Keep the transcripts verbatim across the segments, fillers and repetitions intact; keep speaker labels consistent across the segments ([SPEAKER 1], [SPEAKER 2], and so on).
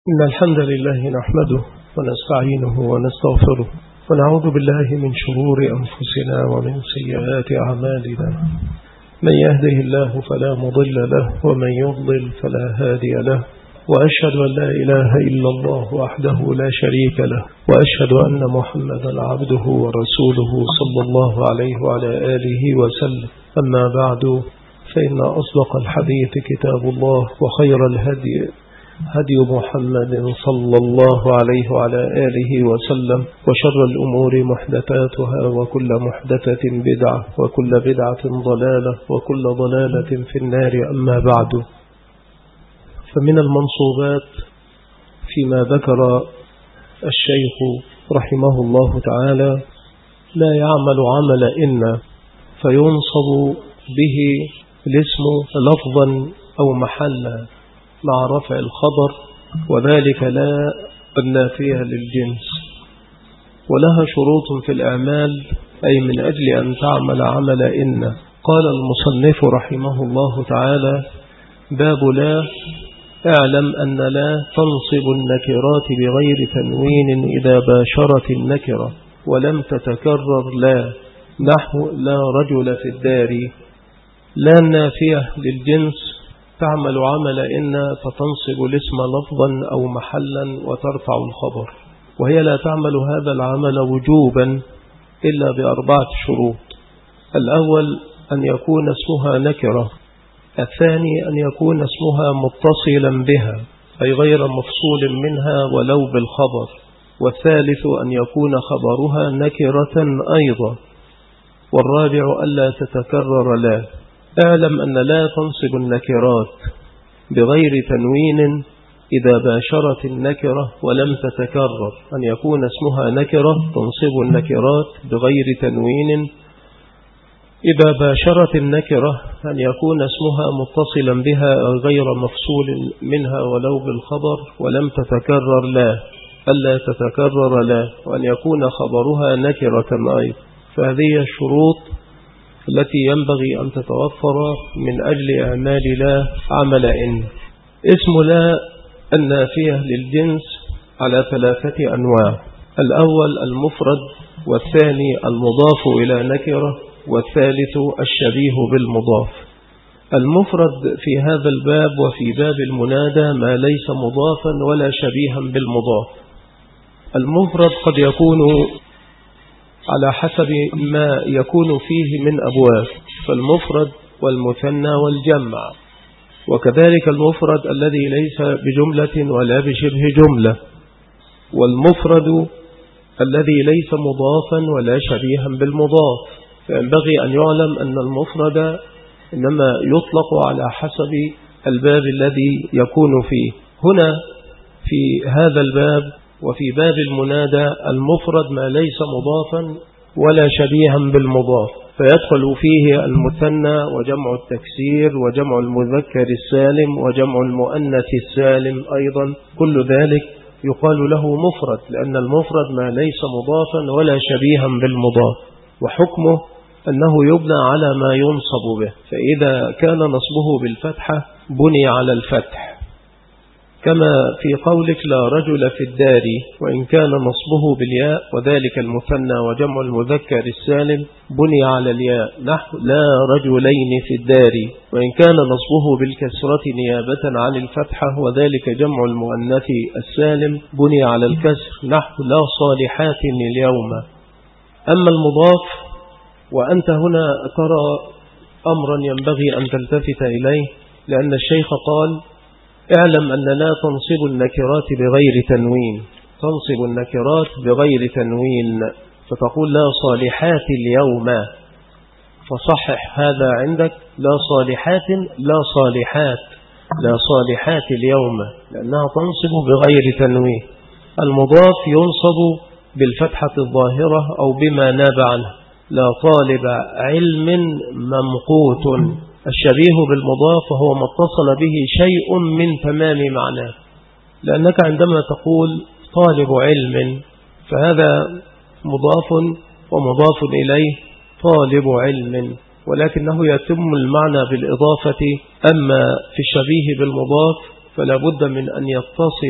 [SPEAKER 1] إن الحمد لله نحمده ونستعينه ونستغفره ونعوذ بالله من شرور أنفسنا ومن سيئات أعمالنا. من يهده الله فلا مضل له ومن يضلل فلا هادي له، وأشهد أن لا إله إلا الله وحده لا شريك له، وأشهد أن محمدا عبده ورسوله صلى الله عليه وعلى آله وسلم. أما بعد، فإن أصدق الحديث كتاب الله، وخير الهدي هدي محمد صلى الله عليه وعلى آله وسلم، وشر الأمور محدثاتها، وكل محدثة بدعة، وكل بدعة ضلالة، وكل ضلالة في النار. أما بعد، فمن المنصوبات فيما ذكر الشيخ رحمه الله تعالى: لا يعمل عمل إن فينصب به الاسم لفظا أو محلا مع رفع الخبر، وذلك لا النافية للجنس، ولها شروط في الأعمال، أي من أجل أن تعمل عمل إن. قال المصنف رحمه الله تعالى: باب لا. اعلم أن لا تنصب النكرات بغير تنوين إذا باشرت النكرة ولم تتكرر لا، نحو لا رجل في الدار. لا النافية للجنس تعمل عمل إن فتنصب الاسم لفظا أو محلا وترفع الخبر، وهي لا تعمل هذا العمل وجوبا إلا بأربعة شروط: الأول أن يكون اسمها نكرة، الثاني أن يكون اسمها متصلا بها أي غير مفصول منها ولو بالخبر، والثالث أن يكون خبرها نكرة أيضا، والرابع ألا تتكرر لا. اعلم أن لا تنصب النكرات بغير تنوين إذا باشرت النكرة ولم تتكرر. أن يكون اسمها نكرة تنصب النكرات بغير تنوين إذا باشرت النكرة، أن يكون اسمها متصلا بها أو غير مفصول منها ولو بالخبر، ولم تتكرر لا، ألا تتكرر لا، وأن يكون خبرها نكرة أيضا. فهذه الشروط التي ينبغي أن تتوفر من أجل إعمال لا عمل إن. اسم لا النافية للجنس على ثلاثة أنواع: الأول المفرد، والثاني المضاف إلى نكرة، والثالث الشبيه بالمضاف. المفرد في هذا الباب وفي باب المنادى ما ليس مضافا ولا شبيها بالمضاف. المفرد قد يكون على حسب ما يكون فيه من أبواب، فالمفرد والمثنى والجمع، وكذلك المفرد الذي ليس بجملة ولا بشبه جملة، والمفرد الذي ليس مضافا ولا شبيها بالمضاف. فينبغي أن يعلم أن المفرد إنما يطلق على حسب الباب الذي يكون فيه. هنا في هذا الباب وفي باب المنادى المفرد ما ليس مضافا ولا شبيها بالمضاف، فيدخل فيه المثنى وجمع التكسير وجمع المذكر السالم وجمع المؤنث السالم أيضا، كل ذلك يقال له مفرد، لأن المفرد ما ليس مضافا ولا شبيها بالمضاف، وحكمه أنه يبنى على ما ينصب به. فإذا كان نصبه بالفتحة بني على الفتح، كما في قولك لا رجل في الدار، وإن كان نصبه بالياء وذلك المثنى وجمع المذكر السالم بني على الياء، نحو لا رجلين في الدار، وإن كان نصبه بالكسرة نيابة عن الفتحة وذلك جمع المؤنث السالم بني على الكسر، نحو لا صالحات اليوم. أما المضاف، وأنت هنا ترى أمرا ينبغي أن تلتفت إليه، لأن الشيخ قال: اعلم أن لا تنصب النكرات بغير تنوين. تنصب النكرات بغير تنوين، فتقول لا صالحات اليوم، فصحح هذا عندك: لا صالحات، لا صالحات، لا صالحات اليوم، لأنها تنصب بغير تنوين. المضاف ينصب بالفتحة الظاهرة أو بما ناب عنه: لا طالب علم ممقوت. الشبيه بالمضاف هو ما اتصل به شيء من تمام معناه، لأنك عندما تقول طالب علم فهذا مضاف ومضاف إليه طالب علم، ولكنه يتم المعنى بالإضافة. أما في الشبيه بالمضاف فلا بد من أن يتصل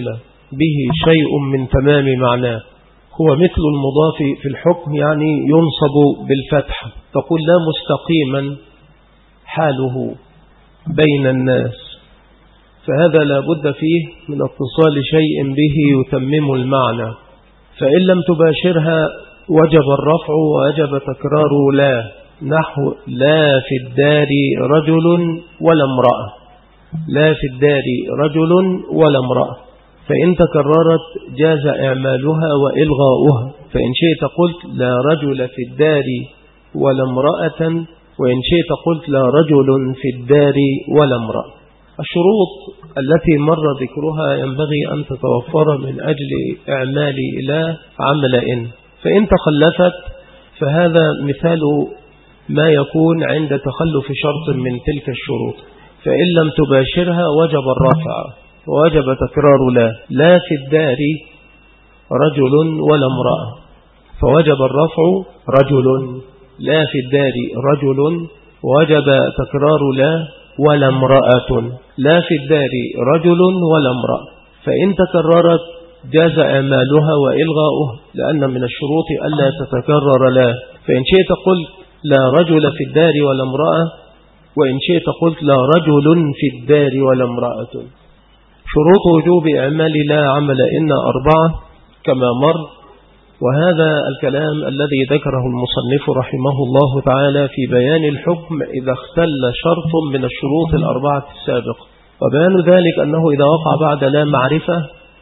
[SPEAKER 1] به شيء من تمام معناه. هو مثل المضاف في الحكم، يعني ينصب بالفتح. تقول لا مستقيما حاله بين الناس، فهذا لا بد فيه من اتصال شيء به يتمم المعنى. فإن لم تباشرها وجب الرفع ووجب تكرار لا، نحو لا في الدار رجل ولا امرأة. لا في الدار رجل ولا امرأة، فإن تكررت جاز إعمالها وإلغاؤها. فإن شئت قلت لا رجل في الدار ولا امرأة، وإن شئت قلت لا رجل في الدار ولا امرأة. الشروط التي مر ذكرها ينبغي أن تتوفر من أجل إعمال لا عمل إن، فإن تخلفت فهذا مثال ما يكون عند تخلف شرط من تلك الشروط. فإن لم تباشرها وجب الرفع ووجب تكرار لا. لا في الدار رجل ولا امرأة، فوجب الرفع رجل. لا في الدار رجل، وجب تكرار لا ولا امرأة. لا في الدار رجل ولا امرأة، فإن تكررت جاز إعمالها وإلغاؤها، لأن من الشروط ألا تتكرر لا. فإن شئت قلت لا رجل في الدار ولا امرأة، وإن شئت قلت لا رجل في الدار ولا امرأة. شروط وجوب إعمال لا عمل إن أربعة كما مر، وهذا الكلام الذي ذكره المصنف رحمه الله تعالى في بيان الحكم إذا اختل شرط من الشروط الأربعة السابقة. وبيان ذلك أنه إذا وقع بعد لا معرفة،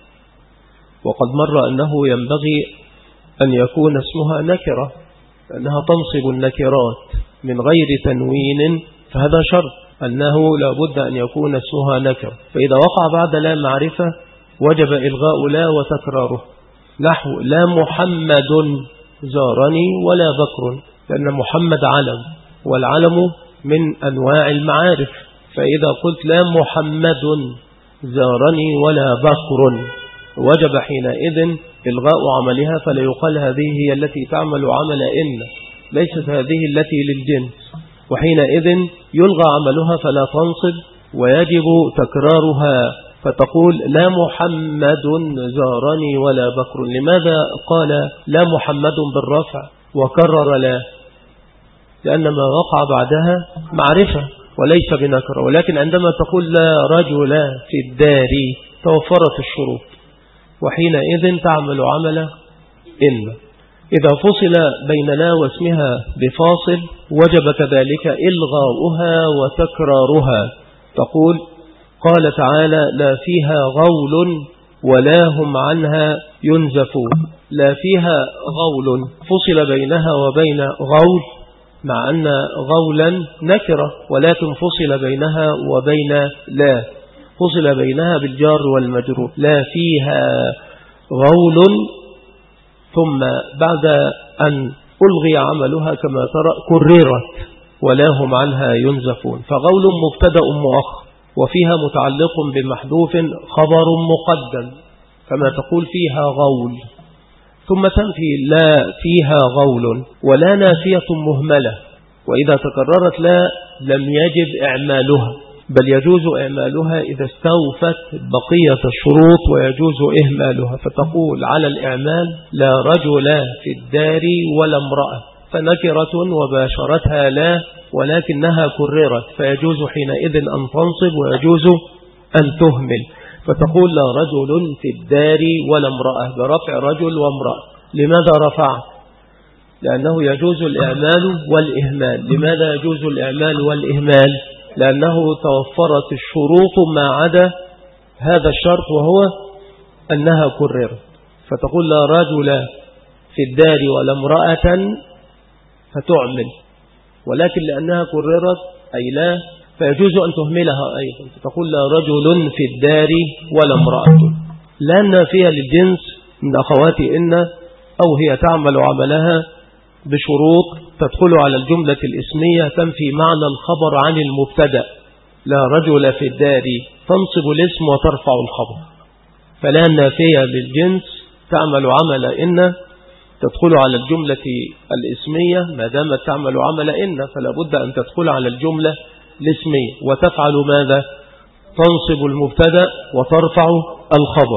[SPEAKER 1] وقد مر أنه ينبغي أن يكون اسمها نكرة، لأنها تنصب النكرات من غير تنوين، فهذا شرط أنه لا بد أن يكون اسمها نكرة. فإذا وقع بعد لا معرفة وجب إلغاء لا وتكراره، نحو لا محمد زارني ولا بكر، لأن محمد علم، والعلم من أنواع المعارف. فإذا قلت لا محمد زارني ولا بكر وجب حينئذ إلغاء عملها، فلا يقال هذه هي التي تعمل عمل إن، ليست هذه التي للجنس، وحينئذ يلغى عملها فلا تنصب ويجب تكرارها. فتقول لا محمد زارني ولا بكر. لماذا قال لا محمد بالرفع وكرر لا؟ لأن ما وقع بعدها معرفة وليس بنكرة. ولكن عندما تقول لا رجل في الدار توفرت الشروط، وحينئذ تعمل عمل إن. إذا فصل بين لا واسمها بفاصل وجب كذلك إلغاؤها وتكرارها. تقول قال تعالى لا فيها غول ولا هم عنها ينزفون. لا فيها غول فصل بينها وبين غول، مع أن غولا نكرة، ولكن فصل بينها وبين لا، فصل بينها بالجار والمجرور. لا فيها غول، ثم بعد أن ألغي عملها كما ترى كررت ولا هم عنها ينزفون. فغول مبتدأ مؤخر، وفيها متعلق بمحذوف خبر مقدم، كما تقول فيها غول، ثم تنفي لا فيها غول. ولا نافية مهملة، وإذا تكررت لا لم يجب إعمالها، بل يجوز إعمالها إذا استوفت بقية الشروط ويجوز إهمالها. فتقول على الإعمال لا رجل في الدار ولا امرأة، فنكرة وباشرتها لا ولكنها كررت، فيجوز حينئذ أن تنصب ويجوز أن تهمل. فتقول لا رجل في الدار ولا امرأة برفع رجل وامرأة. لماذا رفع؟ لأنه يجوز الإعمال والإهمال. لماذا يجوز الإعمال والإهمال؟ لأنه توفرت الشروط ما عدا هذا الشرط، وهو أنها كررت. فتقول لا رجل في الدار ولا امرأة فتعمل، ولكن لأنها كررت أي لا فيجوز أن تهملها أيضا. فتقول لا رجل في الدار ولا امرأة. لا نافية للجنس من أخوات إن، أو هي تعمل عملها بشروط تدخل على الجملة الإسمية تنفي معنى الخبر عن المبتدأ. لا رجل في الدار تنصب الاسم وترفع الخبر. فلا نافية للجنس تعمل عمل إن تدخل على الجملة الإسمية، ما دامت تعمل عمل إن فلا بد أن تدخل على الجملة الإسمية، وتفعل ماذا؟ تنصب المبتدأ وترفع الخبر.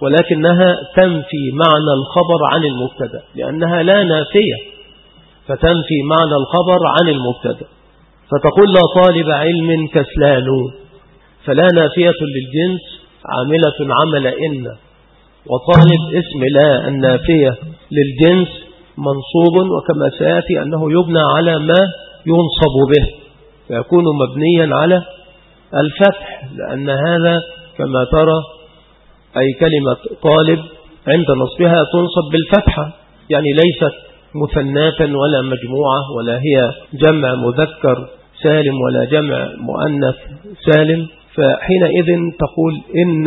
[SPEAKER 1] ولكنها تنفي معنى الخبر عن المبتدأ، لأنها لا نافية، فتنفي معنى الخبر عن المبتدأ. فتقول لا طالب علم كسلان، فلا نافية للجنس عاملة عمل إن، وطالب اسم لا النافية للجنس منصوب، وكما سيأتي أنه يبنى على ما ينصب به، فيكون مبنيا على الفتح، لأن هذا كما ترى أي كلمة طالب عند نصبها تنصب بالفتحة، يعني ليست مثناة ولا مجموعة، ولا هي جمع مذكر سالم ولا جمع مؤنث سالم. فحينئذ تقول إن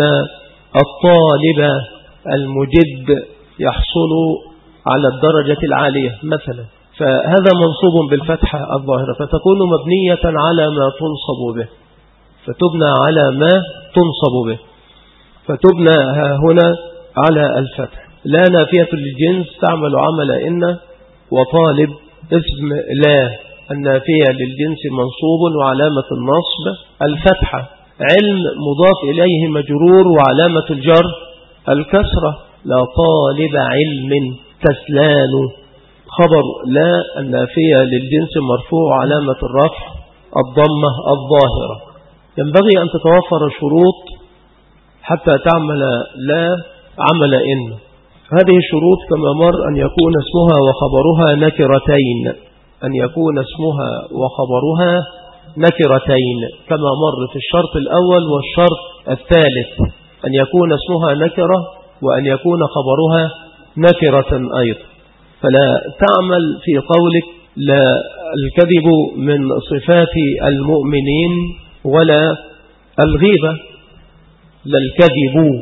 [SPEAKER 1] الطالب المجد يحصل على الدرجة العالية مثلا، فهذا منصوب بالفتحة الظاهرة، فتكون مبنية على ما تنصب به، فتبنى على ما تنصب به، فتبنى هنا على الفتح. لا نافية للجنس تعمل عمل إن، وطالب اسم لا النافية للجنس منصوب وعلامة النصب الفتحة. علم مضاف إليه مجرور وعلامة الجر الكسرة. لا طالب علم كسلان، خبر لا النافية للجنس مرفوع علامة الرفع الضمة الظاهرة. ينبغي أن تتوفر شروط حتى تعمل لا عمل إن. هذه الشروط كما مر أن يكون اسمها وخبرها نكرتين، أن يكون اسمها وخبرها نكرتين كما مر في الشرط الأول والشرط الثالث، أن يكون اسمها نكرة وأن يكون خبرها نكرة أيضا. فلا تعمل في قولك لا الكذب من صفات المؤمنين ولا الغيبة، لا الكذب،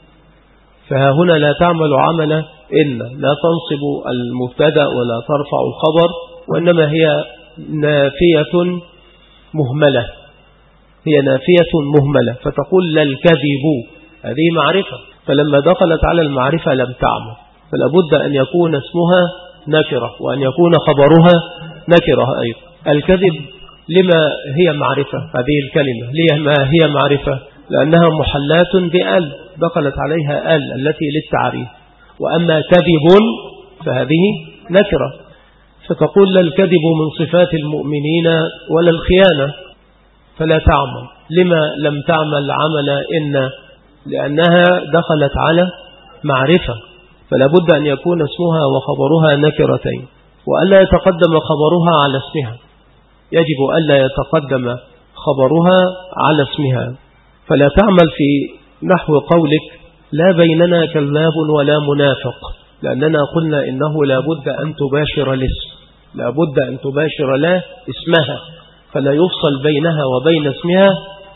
[SPEAKER 1] فها هنا لا تعمل عمل إن، لا تنصب المبتدأ ولا ترفع الخبر، وإنما هي نافية مهملة، هي نافية مهملة، فتقول لا الكذب، هذه معرفة، فلما دخلت على المعرفة لم تعمل، فلا بد أن يكون اسمها نكرة وأن يكون خبرها نكرة أيضا. الكذب لما هي معرفة هذه الكلمة؟ لما هي معرفة؟ لأنها محلات بأل، دخلت عليها أل التي للتعريف. وأما كذب فهذه نكرة، فتقول لا الكذب من صفات المؤمنين ولا الخيانة، فلا تعمل. لما لم تعمل عمل إن؟ لأنها دخلت على معرفة، فلا بد أن يكون اسمها وخبرها نكرتين، وألا يتقدم خبرها على اسمها، يجب ألا يتقدم خبرها على اسمها. فلا تعمل في نحو قولك لا بيننا كذاب ولا منافق، لأننا قلنا إنه لا بد أن تباشر الاسم، لا بد أن تباشر لا اسمها، فلا يفصل بينها وبين اسمها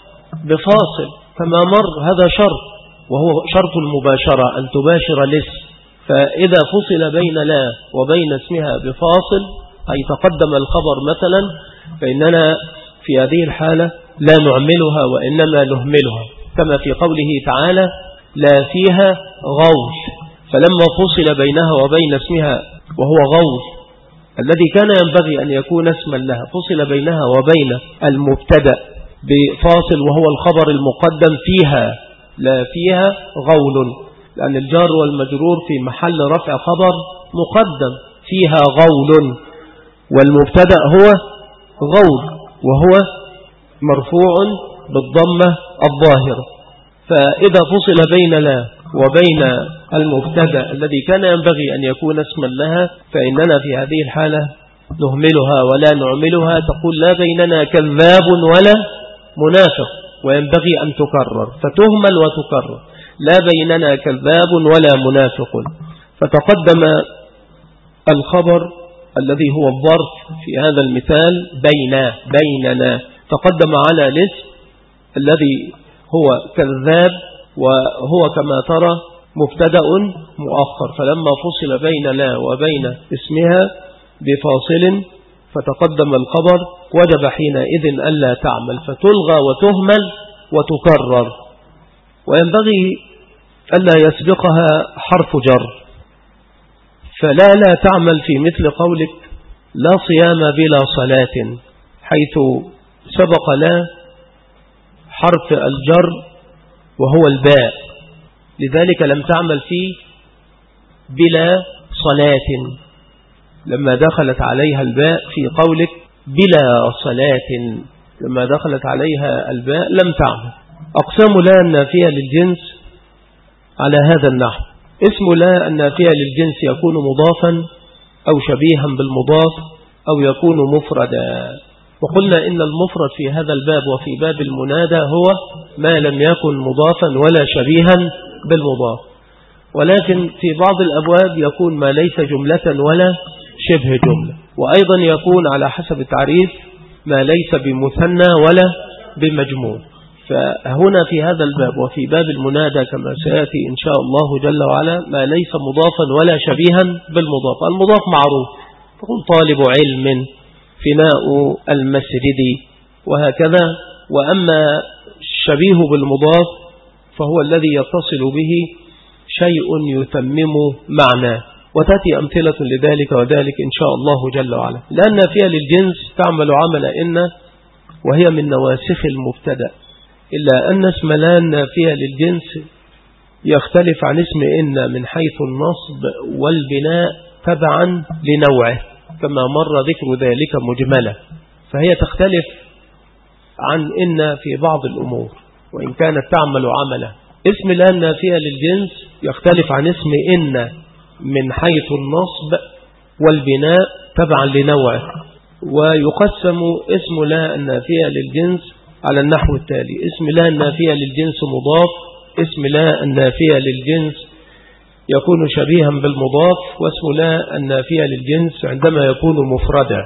[SPEAKER 1] بفاصل كما مر، هذا شرط وهو شرط المباشرة أن تباشر الاسم. فإذا فصل بين لا وبين اسمها بفاصل أي تقدم الخبر مثلا، فإننا في هذه الحالة لا نعملها وإنما نهملها، كما في قوله تعالى لا فيها غوث، فلما فصل بينها وبين اسمها وهو غوث الذي كان ينبغي أن يكون اسما لها، فصل بينها وبين المبتدأ بفاصل وهو الخبر المقدم فيها، لا فيها غول، لأن الجار والمجرور في محل رفع خبر مقدم، فيها غول، والمبتدأ هو غول وهو مرفوع بالضمة الظاهرة. فإذا فصل بين لا وبين المبتدأ الذي كان ينبغي أن يكون اسما لها، فإننا في هذه الحالة نهملها ولا نعملها، تقول لا بيننا كذاب ولا منافق، وينبغي أن تكرر، فتهمل وتكرر، لا بيننا كذاب ولا منافق. فتقدم الخبر الذي هو الظرف في هذا المثال بين بيننا، تقدم على الاسم الذي هو كذاب، وهو كما ترى مبتدأ مؤخر، فلما فصل بين لا وبين اسمها بفاصل فتقدم الخبر وجب حينئذ ألا تعمل، فتلغى وتهمل وتكرر. وينبغي ألا يسبقها حرف جر، فلا لا تعمل في مثل قولك لا صيام بلا صلاة، حيث سبق لا حرف الجر وهو الباء، لذلك لم تعمل فيه بلا صلاة لما دخلت عليها الباء في قولك بلا صلاة، لما دخلت عليها الباء لم تعمل. أقسام لا النافية للجنس على هذا النحو: اسم لا النافية للجنس يكون مضافا أو شبيها بالمضاف أو يكون مفردا. وقلنا إن المفرد في هذا الباب وفي باب المنادى هو ما لم يكن مضافا ولا شبيها بالمضاف، ولكن في بعض الأبواب يكون ما ليس جملة ولا شبه جملة، وأيضا يكون على حسب التعريف ما ليس بمثنى ولا بمجموع. فهنا في هذا الباب وفي باب المنادى كما سيأتي إن شاء الله جل وعلا ما ليس مضافا ولا شبيها بالمضاف. المضاف معروف، تقول طالب علم، فناء المسجد، وهكذا. وأما الشبيه بالمضاف فهو الذي يتصل به شيء يتمم معناه، وتأتي أمثلة لذلك وذلك إن شاء الله جل وعلا. لأن فيها للجنس تعمل عمل إن، وهي من نواسخ المبتدأ، إلا أن اسم لا النافية للجنس يختلف عن اسم إن من حيث النصب والبناء تبعا لنوعه كما مر ذكر ذلك مجملة، فهي تختلف عن إن في بعض الأمور وإن كانت تعمل عمله. اسم لا النافية للجنس يختلف عن اسم إن من حيث النصب والبناء تبعا لنوعه. ويقسم اسم لا النافية للجنس على النحو التالي: اسم لا النافية للجنس مضاف، اسم لا النافية للجنس يكون شبيها بالمضاف، واسم لا النافية للجنس عندما يكون مفردا.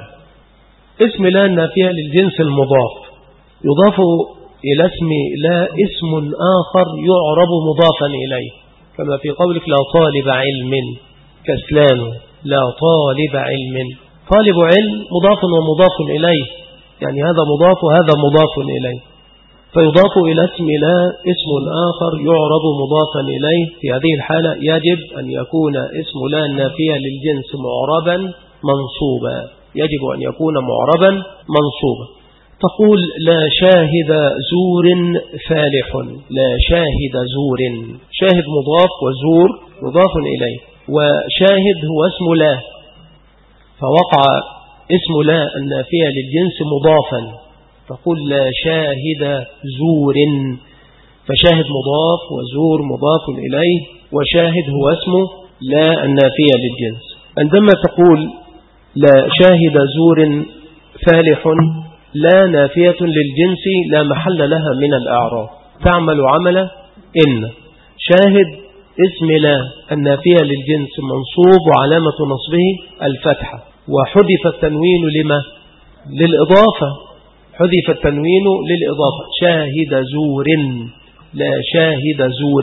[SPEAKER 1] اسم لا النافية للجنس المضاف يضاف إلى اسم لا اسم آخر يعرب مضافا إليه، كما في قولك لا طالب علم كسلان، لا طالب علم. طالب علم مضاف ومضاف إليه، يعني هذا مضاف وهذا مضاف إليه، فيضاف إلى اسم لا اسم آخر يعرب مضافا إليه. في هذه الحالة يجب أن يكون اسم لا النافية للجنس معربا منصوبا، يجب أن يكون معربا منصوبا. تقول لا شاهد زور فالح، لا شاهد زور، شاهد مضاف وزور مضاف إليه، وشاهد هو اسم لا، فوقع اسم لا النافية للجنس مضافا، تقول لا شاهد زور، فشاهد مضاف وزور مضاف إليه، وشاهد هو اسم لا النافية للجنس. عندما تقول لا شاهد زور فالح، لا نافية للجنس لا محل لها من الأعراب، تعمل عمل إن. شاهد اسم لا النافية للجنس منصوب وعلامة نصبه الفتحة، وحذف التنوين لما؟ للإضافة، حذف التنوين للإضافة. شاهد زور، لا شاهد زور.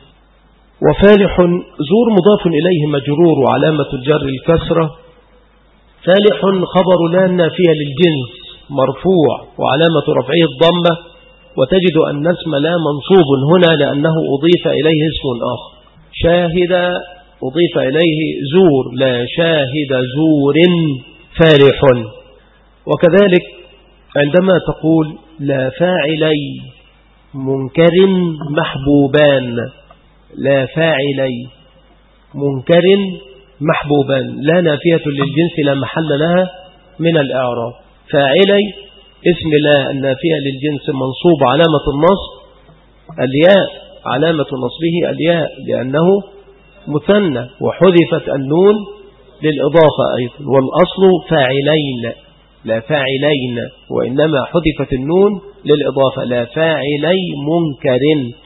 [SPEAKER 1] وفالح زور مضاف إليه مجرور وعلامة الجر الكسرة. فالح خبر لا النافية للجنس مرفوع وعلامة رفعه الضمة، وتجد أن اسم لا منصوب هنا لأنه أضيف إليه اسم آخر. شاهد أضيف إليه زور، لا شاهد زور فالح. وكذلك عندما تقول لا فاعلي منكر محبوبان، لا فاعلي منكر محبوبان، لا نافية للجنس لا محل لها من الإعراب. فاعلي اسم لا النافية للجنس منصوب علامة النصب الياء، علامة نصبه الياء لأنه مثنى، وحذفت النون للإضافة أيضا، والأصل فاعلين لا فاعلين، وإنما حذفت النون للإضافة. لا فاعلي منكر،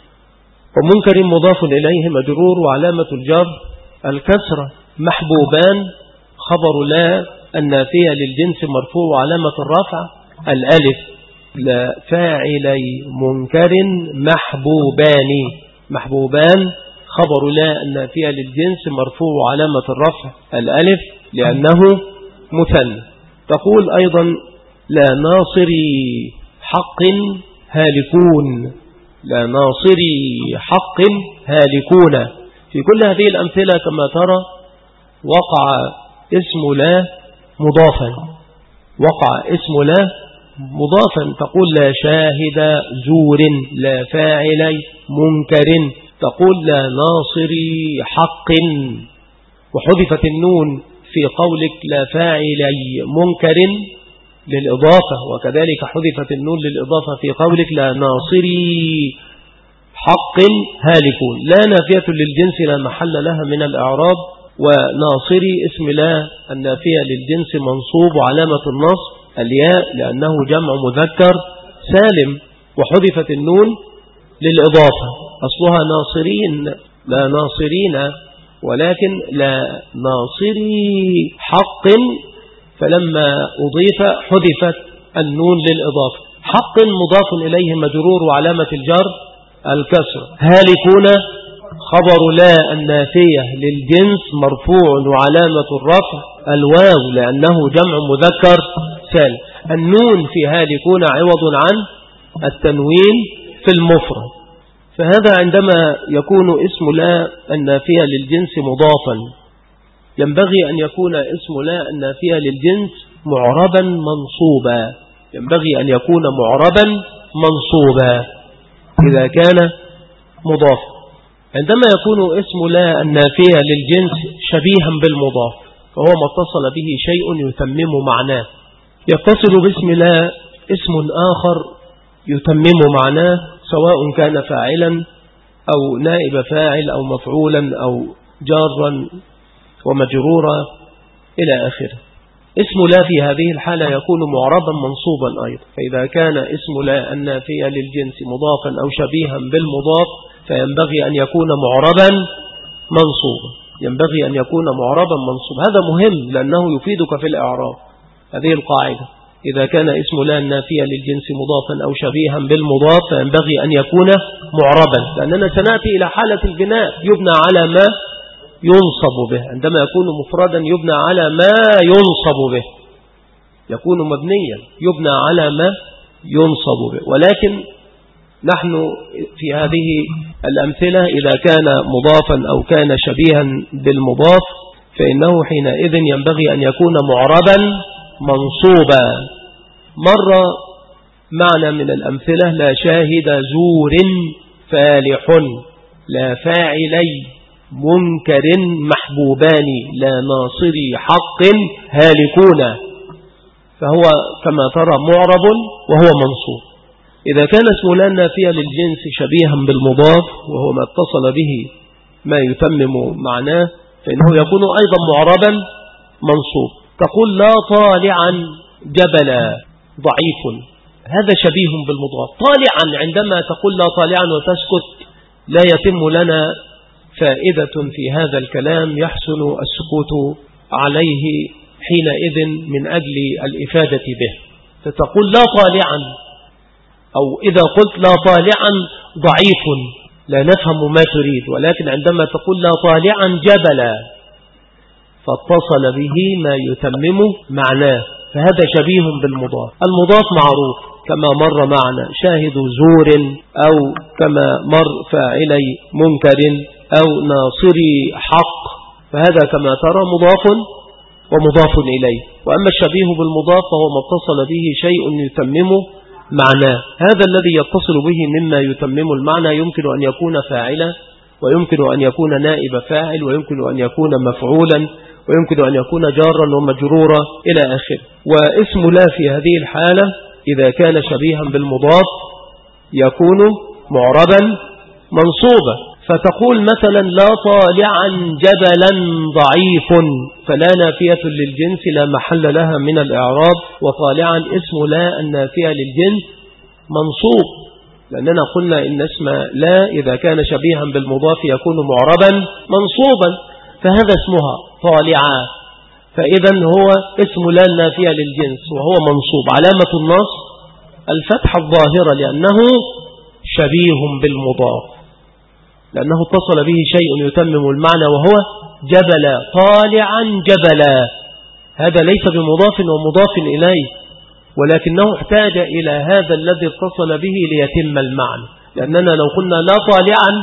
[SPEAKER 1] ومنكر مضاف إليه مجرور وعلامة الجر الكسرة. محبوبان خبر لا النافية للجنس مرفوع وعلامة الرفع الألف. لا فاعلي منكر محبوبان، محبوبان خبر لا النافية للجنس مرفوع وعلامة الرفع الألف لأنه مثنى. تقول أيضا لا ناصري حق هالكون، لا ناصري حق هالكون. في كل هذه الأمثلة كما ترى وقع اسم لا مضافا، وقع اسم لا مضافا. تقول لا شاهد زور، لا فاعل منكر، تقول لا ناصري حق، وحذفت النون في قولك لا فاعلي منكر للإضافة، وكذلك حذفت النون للإضافة في قولك لا ناصري حق هالكون. لا نافية للجنس لا محل لها من الإعراب، وناصري اسم لا النافية للجنس منصوب وعلامة النصب الياء لأنه جمع مذكر سالم، وحذفت النون للإضافة، أصلها ناصرين لا ناصرين، ولكن لا ناصري حق، فلما أضيف حذفت النون للإضافة. حق مضاف إليه مجرور وعلامة الجر الكسر. هالكون خبر لا النافية للجنس مرفوع وعلامة الرفع الواو لأنه جمع مذكر سالم. النون في هالكون عوض عن التنوين في المفرد، فهذا عندما يكون اسم لا النافية للجنس مضافا ينبغي أن يكون اسم لا النافية للجنس معربا منصوبا، ينبغي أن يكون معربا منصوبا إذا كان مضافا. عندما يكون اسم لا النافية للجنس شبيها بالمضاف فهو ما اتصل به شيء يتمم معناه. يتصل باسم لا اسم آخر يتمم معناه سواء كان فاعلا أو نائب فاعل أو مفعولا أو جارا ومجرورا إلى آخره. اسم لا في هذه الحالة يكون معربا منصوبا أيضا، فإذا كان اسم لا النافية للجنس مضافا أو شبيها بالمضاف فينبغي أن يكون معربا منصوبا، ينبغي أن يكون معربا منصوبا. هذا مهم لأنه يفيدك في الإعراب. هذه القاعدة: إذا كان اسم لا النافية للجنس مضافا أو شبيها بالمضاف فينبغي أن يكون معربا، لأننا سنأتي إلى حالة البناء يبنى على ما ينصب به. عندما يكون مفردا يبنى على ما ينصب به، يكون مبنيا يبنى على ما ينصب به. ولكن نحن في هذه الأمثلة إذا كان مضافا أو كان شبيها بالمضاف فإنه حينئذ ينبغي أن يكون معربا منصوبا. مر معنا من الأمثلة: لا شاهد زور فالح، لا فاعلي منكر محبوبان، لا ناصري حق هالكون. فهو كما ترى معرب وهو منصوب. إذا كان اسم لا النافية للجنس شبيها بالمضاف وهو ما اتصل به ما يتمم معناه فإنه يكون أيضا معربا منصوب. تقول لا طالعا جبلا ضعيف، هذا شبيه بالمضاف. طالعا عندما تقول لا طالعا وتسكت لا يتم لنا فائدة في هذا الكلام يحسن السكوت عليه حينئذ من أجل الإفادة به. فتقول لا طالعا، أو إذا قلت لا طالعا ضعيف لا نفهم ما تريد، ولكن عندما تقول لا طالعا جبلا فاتصل به ما يتمم معناه، فهذا شبيه بالمضاف. المضاف معروف كما مر معنا شاهد زور، أو كما مر فاعلي منكر، أو ناصري حق، فهذا كما ترى مضاف ومضاف إليه. وأما الشبيه بالمضاف فهو ما اتصل به شيء يتمم معناه. هذا الذي يتصل به مما يتمم المعنى يمكن أن يكون فاعلا، ويمكن أن يكون نائب فاعل، ويمكن أن يكون مفعولا، ويمكن أن يكون جارا ومجرورا إلى آخره. واسم لا في هذه الحالة إذا كان شبيها بالمضاف يكون معربا منصوبا. فتقول مثلا لا طالعا جبلا ضعيف، فلا نافية للجنس لا محل لها من الإعراب، وطالعا اسم لا النافية للجنس منصوب، لأننا قلنا إن اسم لا إذا كان شبيها بالمضاف يكون معربا منصوبا، فهذا اسمها طالعا. فإذا هو اسم لا النافية للجنس وهو منصوب، علامة النصب الفتحة الظاهرة لأنه شبيه بالمضاف، لأنه اتصل به شيء يتمم المعنى وهو جبلا، طالعا جبلا. هذا ليس بمضاف ومضاف إليه، ولكنه احتاج إلى هذا الذي اتصل به ليتم المعنى. لأننا لو قلنا لا طالعا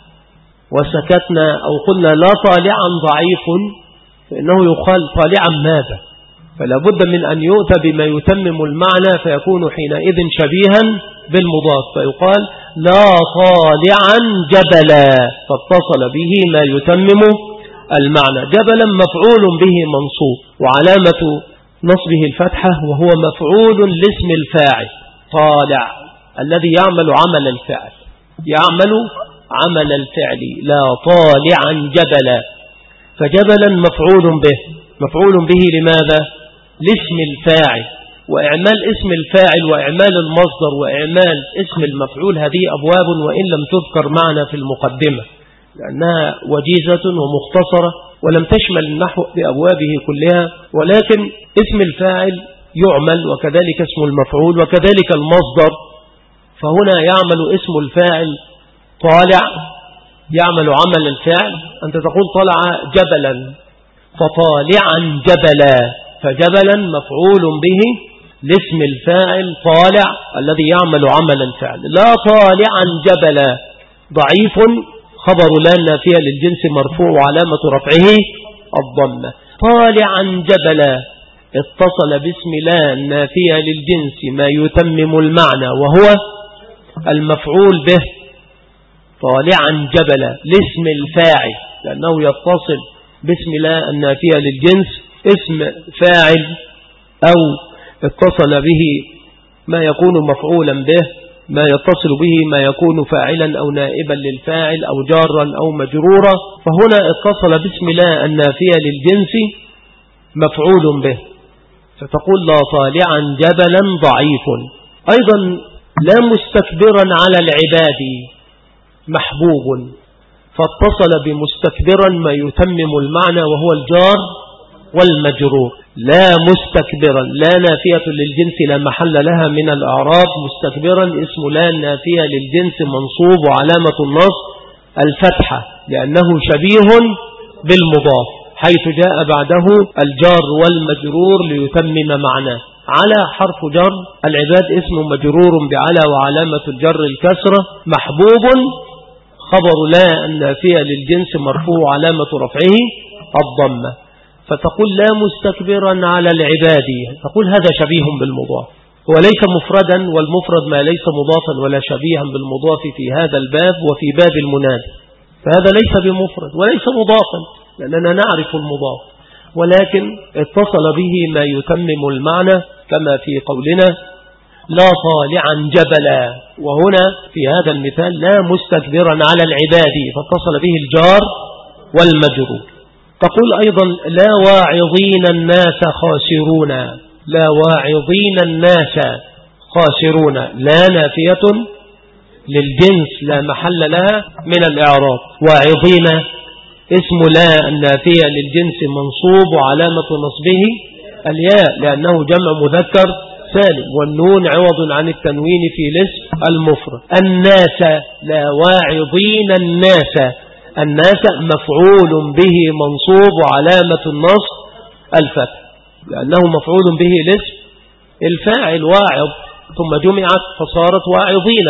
[SPEAKER 1] وسكتنا، أو قلنا لا طالعا ضعيف، فإنه يقال طالعا ماذا؟ فلا بد من أن يؤتى بما يتمم المعنى فيكون حينئذ شبيها بالمضاف، فيقال لا طالعا جبلا، فاتصل به ما يتمم المعنى. جبلا مفعول به منصوب، وعلامة نصبه الفتحة، وهو مفعول لاسم الفاعل طالع الذي يعمل عمل الفعل، يعمل عمل الفعل لا طالعا جبلا. فجبلا مفعول به، مفعول به لماذا؟ لاسم الفاعل، وإعمال اسم الفاعل وإعمال المصدر وإعمال اسم المفعول هذه أبواب وإن لم تذكر معنا في المقدمة لأنها وجيزة ومختصرة ولم تشمل النحو بأبوابه كلها، ولكن اسم الفاعل يعمل وكذلك اسم المفعول وكذلك المصدر. فهنا يعمل اسم الفاعل طالع، يعمل عمل الفعل. أنت تقول طلع جبلا فطالعا جبلا، فجبلا مفعول به لاسم الفاعل طالع الذي يعمل عمل الفعل. لا طالعا جبلا ضعيف، خبر لا النافية للجنس مرفوع وعلامة رفعه الضمة. طالعا جبلا اتصل باسم لا النافية للجنس ما يتمم المعنى وهو المفعول به. طالعا جبلا لاسم الفاعل، لأنه يتصل باسم لا النافية للجنس اسم فاعل، أو اتصل به ما يكون مفعولا به، ما يتصل به ما يكون فاعلا أو نائبا للفاعل أو جارا أو مجرورا. فهنا اتصل باسم لا النافية للجنس مفعول به، فتقول لا طالعا جبلا ضعيف. أيضا لا مستكبرا على العباد محبوب، فاتصل بمستكبرا ما يتمم المعنى وهو الجار والمجرور. لا مستكبرا لا نافية للجنس لا محل لها من الأعراب، مستكبرا اسم لا نافية للجنس منصوب وعلامة النصب الفتحة لأنه شبيه بالمضاف حيث جاء بعده الجار والمجرور ليتمم معناه. على حرف جر، العباد اسم مجرور بعلى وعلامة الجر الكسرة، محبوب خبر لا النافية للجنس مرفوع علامة رفعه الضمة. فتقول لا مستكبرا على العباد، تقول هذا شبيه بالمضاف وليس مفردا، والمفرد ما ليس مضافا ولا شبيها بالمضاف في هذا الباب وفي باب المنادى، فهذا ليس بمفرد وليس مضافا لأننا نعرف المضاف، ولكن اتصل به ما يتمم المعنى كما في قولنا لا طالعا جبلا، وهنا في هذا المثال لا مستكبرا على العباد فاتصل به الجار والمجرور. تقول أيضا لا واعظين الناس خاسرون، لا واعظين الناس خاسرون، لا نافية للجنس لا محل لها من الإعراب. واعظين اسم لا النافية للجنس منصوب وعلامة نصبه الياء لأنه جمع مذكر سالم، والنون عوض عن التنوين في الاسم المفرد. الناس لا واعظين الناس، الناس مفعول به منصوب وعلامة النصب الفتح لأنه مفعول به الاسم الفاعل واعظ ثم جمعت فصارت واعظين،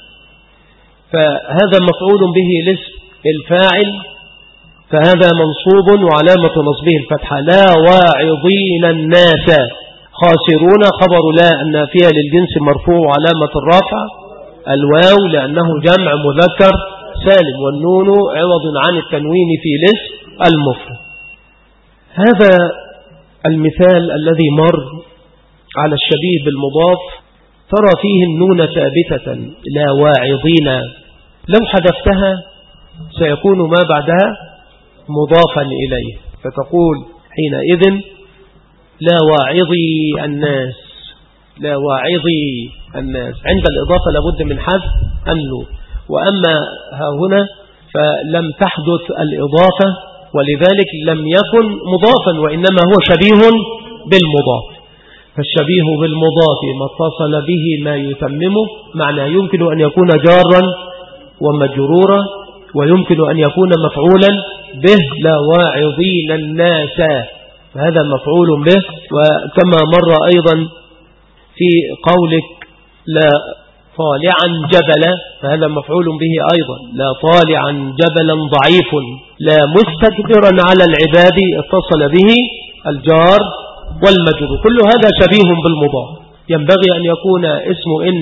[SPEAKER 1] فهذا مفعول به الاسم الفاعل فهذا منصوب وعلامة نصبه الفتحة. لا واعظين الناس خاسرون خبر لا النافية للجنس مرفوع وعلامة الرفع الواو لأنه جمع مذكر سالم، والنون عوض عن التنوين في الاسم المفرد. هذا المثال الذي مر على الشبيه بالمضاف ترى فيه النون ثابتة لا واعظين، لو حذفتها سيكون ما بعدها مضافا إليه، فتقول حينئذ لا واعظي الناس، لا واعظي الناس. عند الإضافة لابد من حذف النون، وأما ها هنا فلم تحدث الإضافة ولذلك لم يكن مضافا وإنما هو شبيه بالمضاف. فالشبيه بالمضاف ما اتصل به ما يتممه معنى يمكن أن يكون جارا ومجرورا ويمكن أن يكون مفعولا به. لا واعظين الناس فهذا مفعول به. وكما مر أيضا في قولك لا طالعا جبلا فهذا مفعول به أيضا، لا طالعا جبلا ضعيف. لا مستكبرا على العباد اتصل به الجار والمجرور، كل هذا شبيه بالمضاف. ينبغي أن يكون اسم إن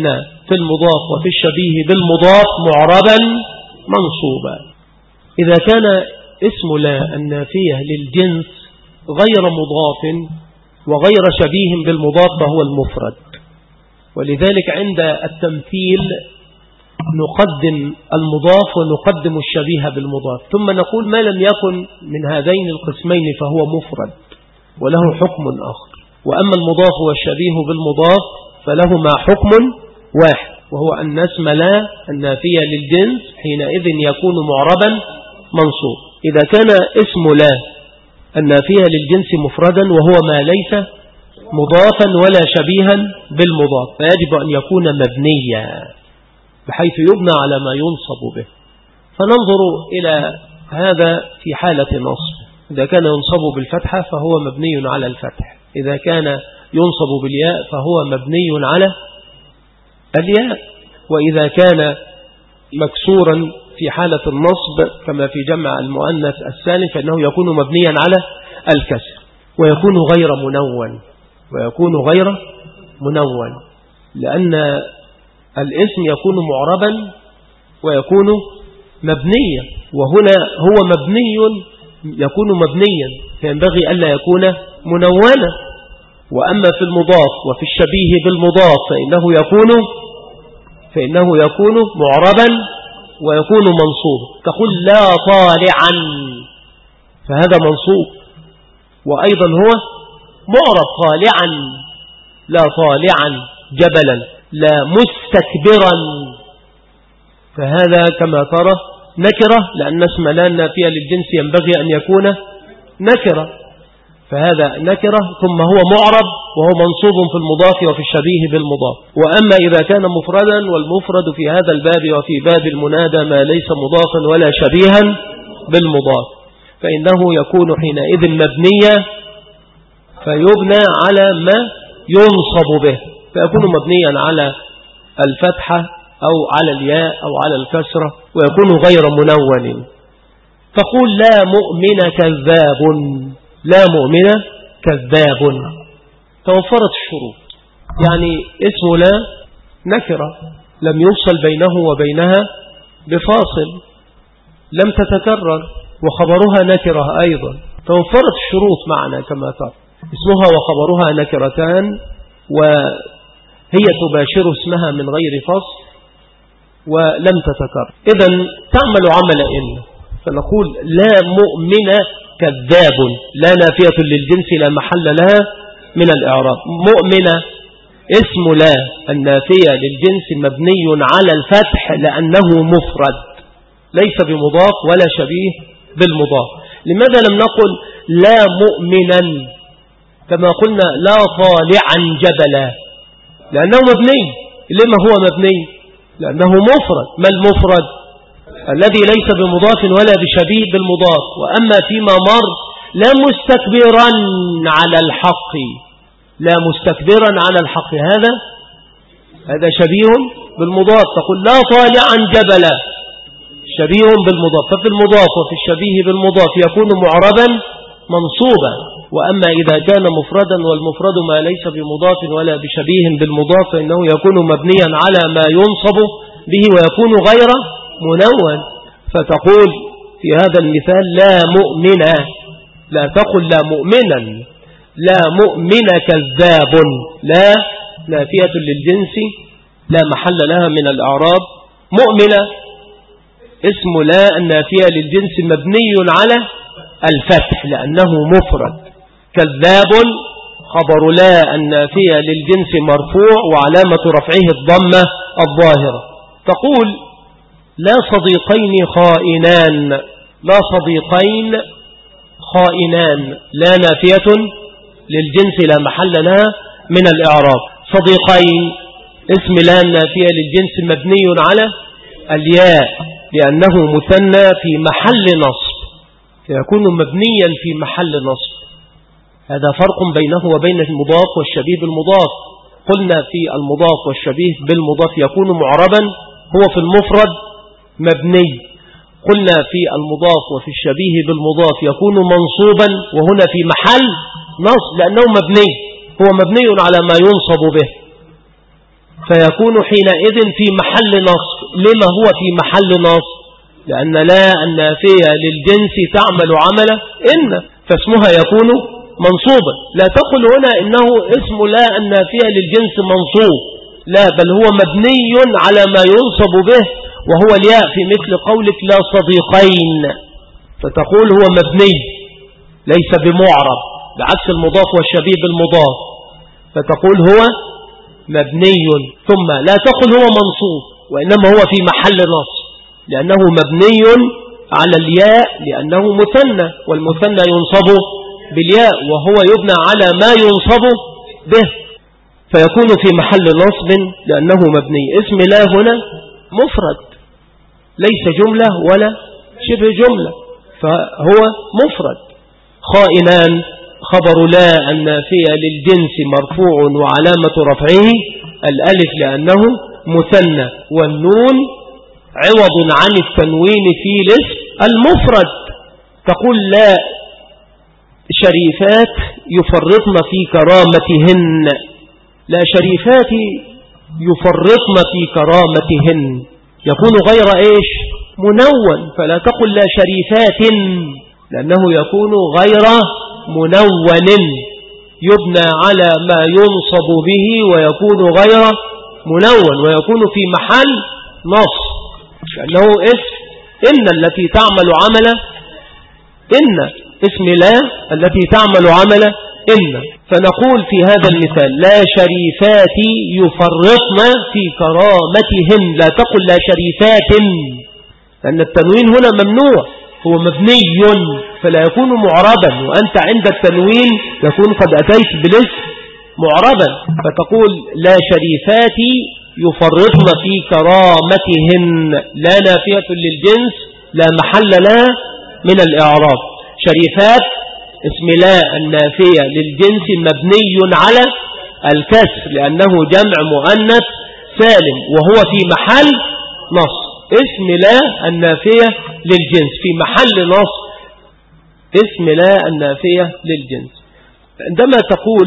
[SPEAKER 1] في المضاف وفي الشبيه بالمضاف معربا منصوبا. إذا كان اسم لا النافية للجنس غير مضاف وغير شبيه بالمضاف فهو المفرد. ولذلك عند التمثيل نقدم المضاف ونقدم الشبيه بالمضاف، ثم نقول ما لم يكن من هذين القسمين فهو مفرد وله حكم آخر. وأما المضاف والشبيه بالمضاف فلهما حكم واحد، وهو أن اسم لا النافية للجنس حينئذ يكون معربا منصوب. إذا كان اسم لا النافية للجنس مفردا وهو ما ليس مضافا ولا شبيها بالمضاف فيجب أن يكون مبنيا بحيث يبنى على ما ينصب به. فننظر إلى هذا في حالة نصب. إذا كان ينصب بالفتحة فهو مبني على الفتح، إذا كان ينصب بالياء فهو مبني على الياء، وإذا كان مكسورا في حالة النصب كما في جمع المؤنث السالم فإنه يكون مبنيا على الكسر ويكون غير منون ويكون غير منون لأن الاسم يكون معربا ويكون مبنيا، وهنا هو مبني يكون مبنيا فينبغي ألا يكون منونا. وأما في المضاف وفي الشبيه بالمضاف فإنه يكون فإنه يكون معربا ويكون منصوب. تقول لا طالعا فهذا منصوب، وأيضا هو معرب طالعا، لا طالعا جبلا، لا مستكبرا، فهذا كما ترى نكرة لأن اسم لا النافية للجنس ينبغي أن يكون نكرة، فهذا نكرة ثم هو معرب وهو منصوب في المضاف وفي الشبيه بالمضاف. وأما إذا كان مفردا والمفرد في هذا الباب وفي باب المنادى ما ليس مضافا ولا شبيها بالمضاف فإنه يكون حينئذ مبنيا فيبنى على ما ينصب به، فيكون مبنيا على الفتحة أو على الياء أو على الكسرة ويكون غير منون. تقول لا مؤمن كذاب، لا مؤمن كذاب، توفرت الشروط. يعني اسم لا نكرة لم يفصل بينه وبينها بفاصل، لم تتكرر، وخبرها نكرة أيضا، توفرت الشروط معنا كما ترى، اسمها وخبرها نكرتان وهي تباشر اسمها من غير فصل ولم تتكرر. إذن تعمل عمل إن، فنقول لا مؤمن كذاب، لا نافية للجنس لا محل لها من الإعراب. مؤمنة اسم لا النافية للجنس مبني على الفتح لأنه مفرد ليس بمضاف ولا شبيه بالمضاف. لماذا لم نقل لا مؤمنا كما قلنا لا طالعا جبلا؟ لأنه مبني. لما هو مبني؟ لأنه مفرد. ما المفرد؟ الذي ليس بمضاف ولا بشبيه بالمضاف. وأما فيما مر لا مستكبرا على الحق، لا مستكبرا على الحق، هذا هذا شبيه بالمضاف. تقول لا طالعا جبلا، شبيه بالمضاف، ففي المضاف وفي الشبيه بالمضاف يكون معربا منصوبا. وأما إذا كان مفردا والمفرد ما ليس بمضاف ولا بشبيه بالمضاف فإنه يكون مبنيا على ما ينصب به ويكون غير منون. فتقول في هذا المثال لا مؤمنا، لا تقل لا مؤمنا، لا مؤمن كذاب، لا نافية للجنس لا محل لها من الأعراب. مؤمنة اسم لا النافية للجنس مبني على الفتح لأنه مفرد. كذاب خبر لا النافية للجنس مرفوع وعلامة رفعه الضمة الظاهرة. تقول لا صديقين خائنان، لا صديقين خائنان، لا نافية للجنس لا محل لها من الإعراب. صديقين اسم لا النافية للجنس مبني على الياء لأنه مثنى في محل نصب، فيكون مبنيا في محل نصب. هذا فرق بينه وبين المضاف والشبيه بالمضاف. قلنا في المضاف والشبيه بالمضاف يكون معربا، هو في المفرد مبني. قلنا في المضاف وفي الشبيه بالمضاف يكون منصوبا، وهنا في محل نصب لأنه مبني، هو مبني على ما ينصب به. فيكون حينئذ في محل نصب. لما هو في محل نصب؟ لأن لا النافية للجنس تعمل عمل إن، فاسمها يكون منصوبا. لا تقل هنا إنه اسم لا النافية للجنس منصوب، لا، بل هو مبني على ما ينصب به، وهو الياء في مثل قولك لا صديقين، فتقول هو مبني ليس بمعرب، بعكس المضاف والشبيه بالمضاف، فتقول هو مبني. ثم لا تقل هو منصوب، وإنما هو في محل نصب، لأنه مبني على الياء لأنه مثنى، والمثنى ينصب بالياء وهو يبنى على ما ينصب به، فيكون في محل نصب لأنه مبني. اسم لا هنا مفرد ليس جملة ولا شبه جملة، فهو مفرد. خائنان خبر لا النافية للجنس مرفوع وعلامة رفعه الألف لأنه مثنى، والنون عوض عن التنوين في الاسم المفرد. تقول لا شريفات يفرطن في كرامتهن، لا شريفات يفرطن في كرامتهن، يكون غير إيش؟ منون. فلا تقل لا شريفات لأنه يكون غير منون، يبنى على ما ينصب به ويكون غير منون، ويكون في محل نصب، لأنه اسم إن التي تعمل عمل إن، اسم لا التي تعمل عمل إن. فنقول في هذا المثال لا شريفات يفرطن في كرامتهن، لا تقل لا شريفات لأن التنوين هنا ممنوع، هو مبني فلا يكون معربا، وأنت عند التنوين يكون قد أتيت بالاسم معربا، فتقول لا شريفات يفرطن في كرامتهن، لا نافية للجنس لا محل لها من الإعراب. شريفات اسم لا النافية للجنس مبني على الكسر لأنه جمع مؤنث سالم، وهو في محل نصب. اسم لا النافية للجنس في محل نصب، اسم لا النافية للجنس. عندما تقول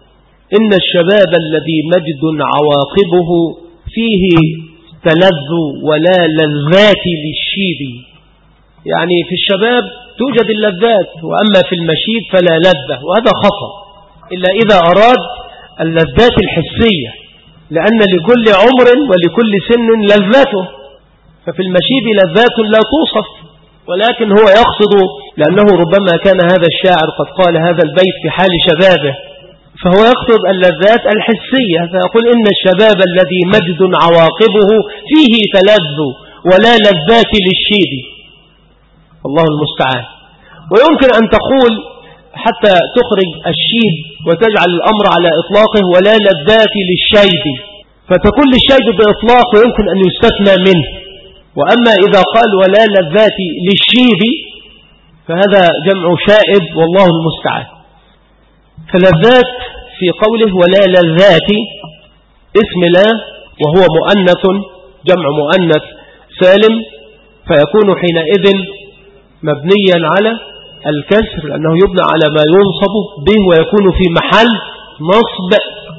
[SPEAKER 1] إن الشباب الذي مجد عواقبه فيه تلذ ولا لذات للشيب، يعني في الشباب توجد اللذات، وأما في المشيب فلا لذة، وهذا خطأ إلا إذا أراد اللذات الحسية، لأن لكل عمر ولكل سن لذته، ففي المشيب لذات لا توصف، ولكن هو يقصد لأنه ربما كان هذا الشاعر قد قال هذا البيت في حال شبابه، فهو يقصد اللذات الحسية، فيقول إن الشباب الذي مجد عواقبه فيه تلذ ولا لذات للشيب، الله المستعان. ويمكن أن تقول حتى تخرج الشيب وتجعل الأمر على إطلاقه ولا لذات للشيب، فتقول للشيب بإطلاق ويمكن أن يستثنى منه، وأما إذا قال ولا لذات للشيب فهذا جمع شائب والله المستعان. فلذات في قوله ولا لذات اسم لا وهو مؤنث جمع مؤنث سالم، فيكون حينئذ مبنيا على الكسر لأنه يبنى على ما ينصب به ويكون في محل نصب.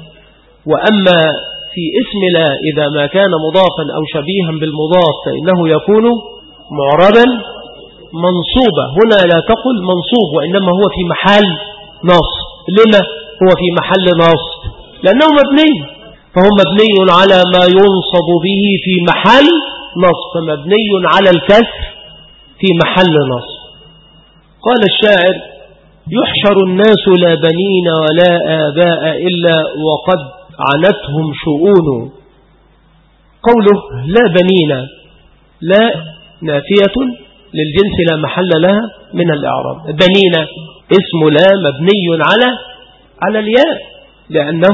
[SPEAKER 1] وأما في اسم لا إذا ما كان مضافا أو شبيها بالمضاف فإنه يكون معربا منصوبا. هنا لا تقل منصوب وإنما هو في محل نصب. لما هو في محل نصب؟ لأنه مبني، فهو مبني على ما ينصب به في محل نصب، فمبني على الكسر في محل نصب. قال الشاعر يحشر الناس لا بنين ولا آباء إلا وقد عنتهم شؤون. قوله لا بنين لا نافية للجنس لا محل لها من الإعراب. بنين اسم لا مبني على على الياء لأنه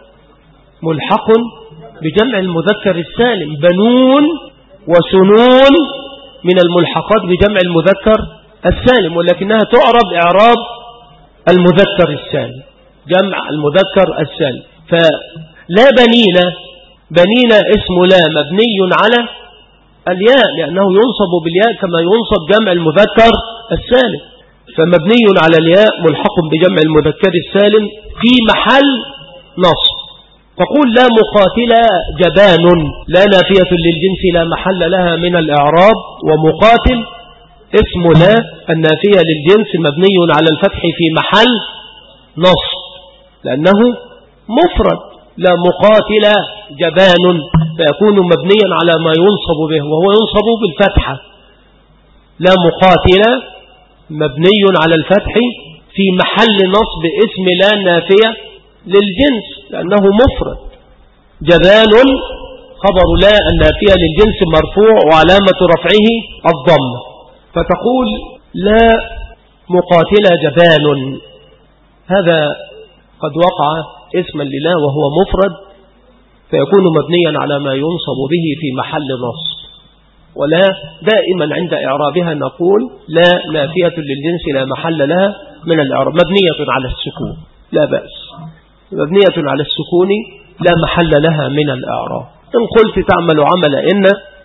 [SPEAKER 1] ملحق بجمع المذكر السالم، بنون وسنون من الملحقات بجمع المذكر السالم، ولكنها تعرب إعراب المذكر السالم، جمع المذكر السالم. فلا بنين، بنين اسم لا مبني على الياء لأنه ينصب بالياء كما ينصب جمع المذكر السالم، فمبني على الياء ملحق بجمع المذكر السالم في محل نصب. تقول لا مقاتل جبان، لا نافية للجنس لا محل لها من الإعراب، ومقاتل اسم لا النافية للجنس مبني على الفتح في محل نصب لأنه مفرد. لا مقاتل جبان فيكون مبنيا على ما ينصب به وهو ينصب بالفتحة. لا مقاتل مبني على الفتح في محل نصب اسم لا نافية للجنس لأنه مفرد. جبان خبر لا النافية للجنس مرفوع وعلامة رفعه الضم. فتقول لا مقاتل جبان، هذا قد وقع اسما للا وهو مفرد فيكون مبنيا على ما ينصب به في محل نصب. ولا دائما عند إعرابها نقول لا نافية للجنس لا محل لها من الإعراب، مبنية على السكون لا بأس، مبنية على السكون لا محل لها من الإعراب. إن قلت تعمل عمل إن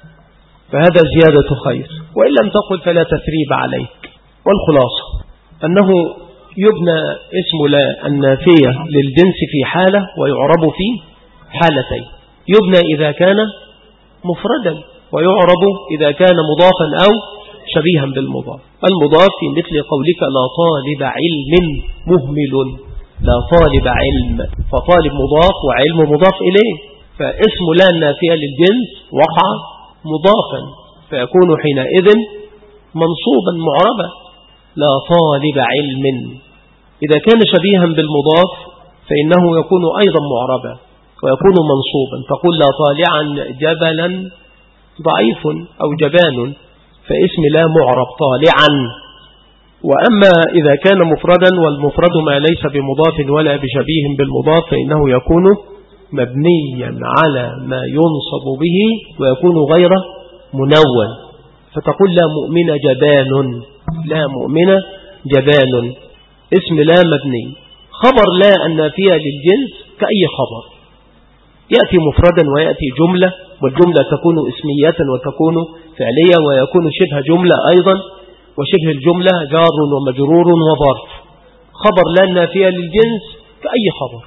[SPEAKER 1] فهذا زيادة خير، وإن لم تقل فلا تثريب عليك. والخلاصة أنه يبنى اسم لا النافية للجنس في حالة ويعرب في حالتين. يبنى إذا كان مفردا ويعرب إذا كان مضافا أو شبيها بالمضاف. المضاف في مثل قولك لا طالب علم مهمل، لا طالب علم، فطالب مضاف وعلم مضاف إليه، فاسم لا النافية للجنس وقع مضافا فيكون حينئذ منصوبا معربا لا طالب علم. إذا كان شبيها بالمضاف فإنه يكون أيضا معربا ويكون منصوبا، تقول لا طالعا جبلا ضعيف أو جبان، فاسم لا معرب طالعا. وأما إذا كان مفردا والمفرد ما ليس بمضاف ولا بشبيه بالمضاف فإنه يكون مبنيا على ما ينصب به ويكون غير منون. فتقول لا مؤمن جبان، لا مؤمن جبان، اسم لا مبني. خبر لا النافية للجنس كأي خبر يأتي مفردا ويأتي جملة، والجملة تكون اسمية وتكون فعلية ويكون شبه جملة أيضا، وشبه الجملة جار ومجرور وظرف. خبر لا النافية للجنس كأي خبر.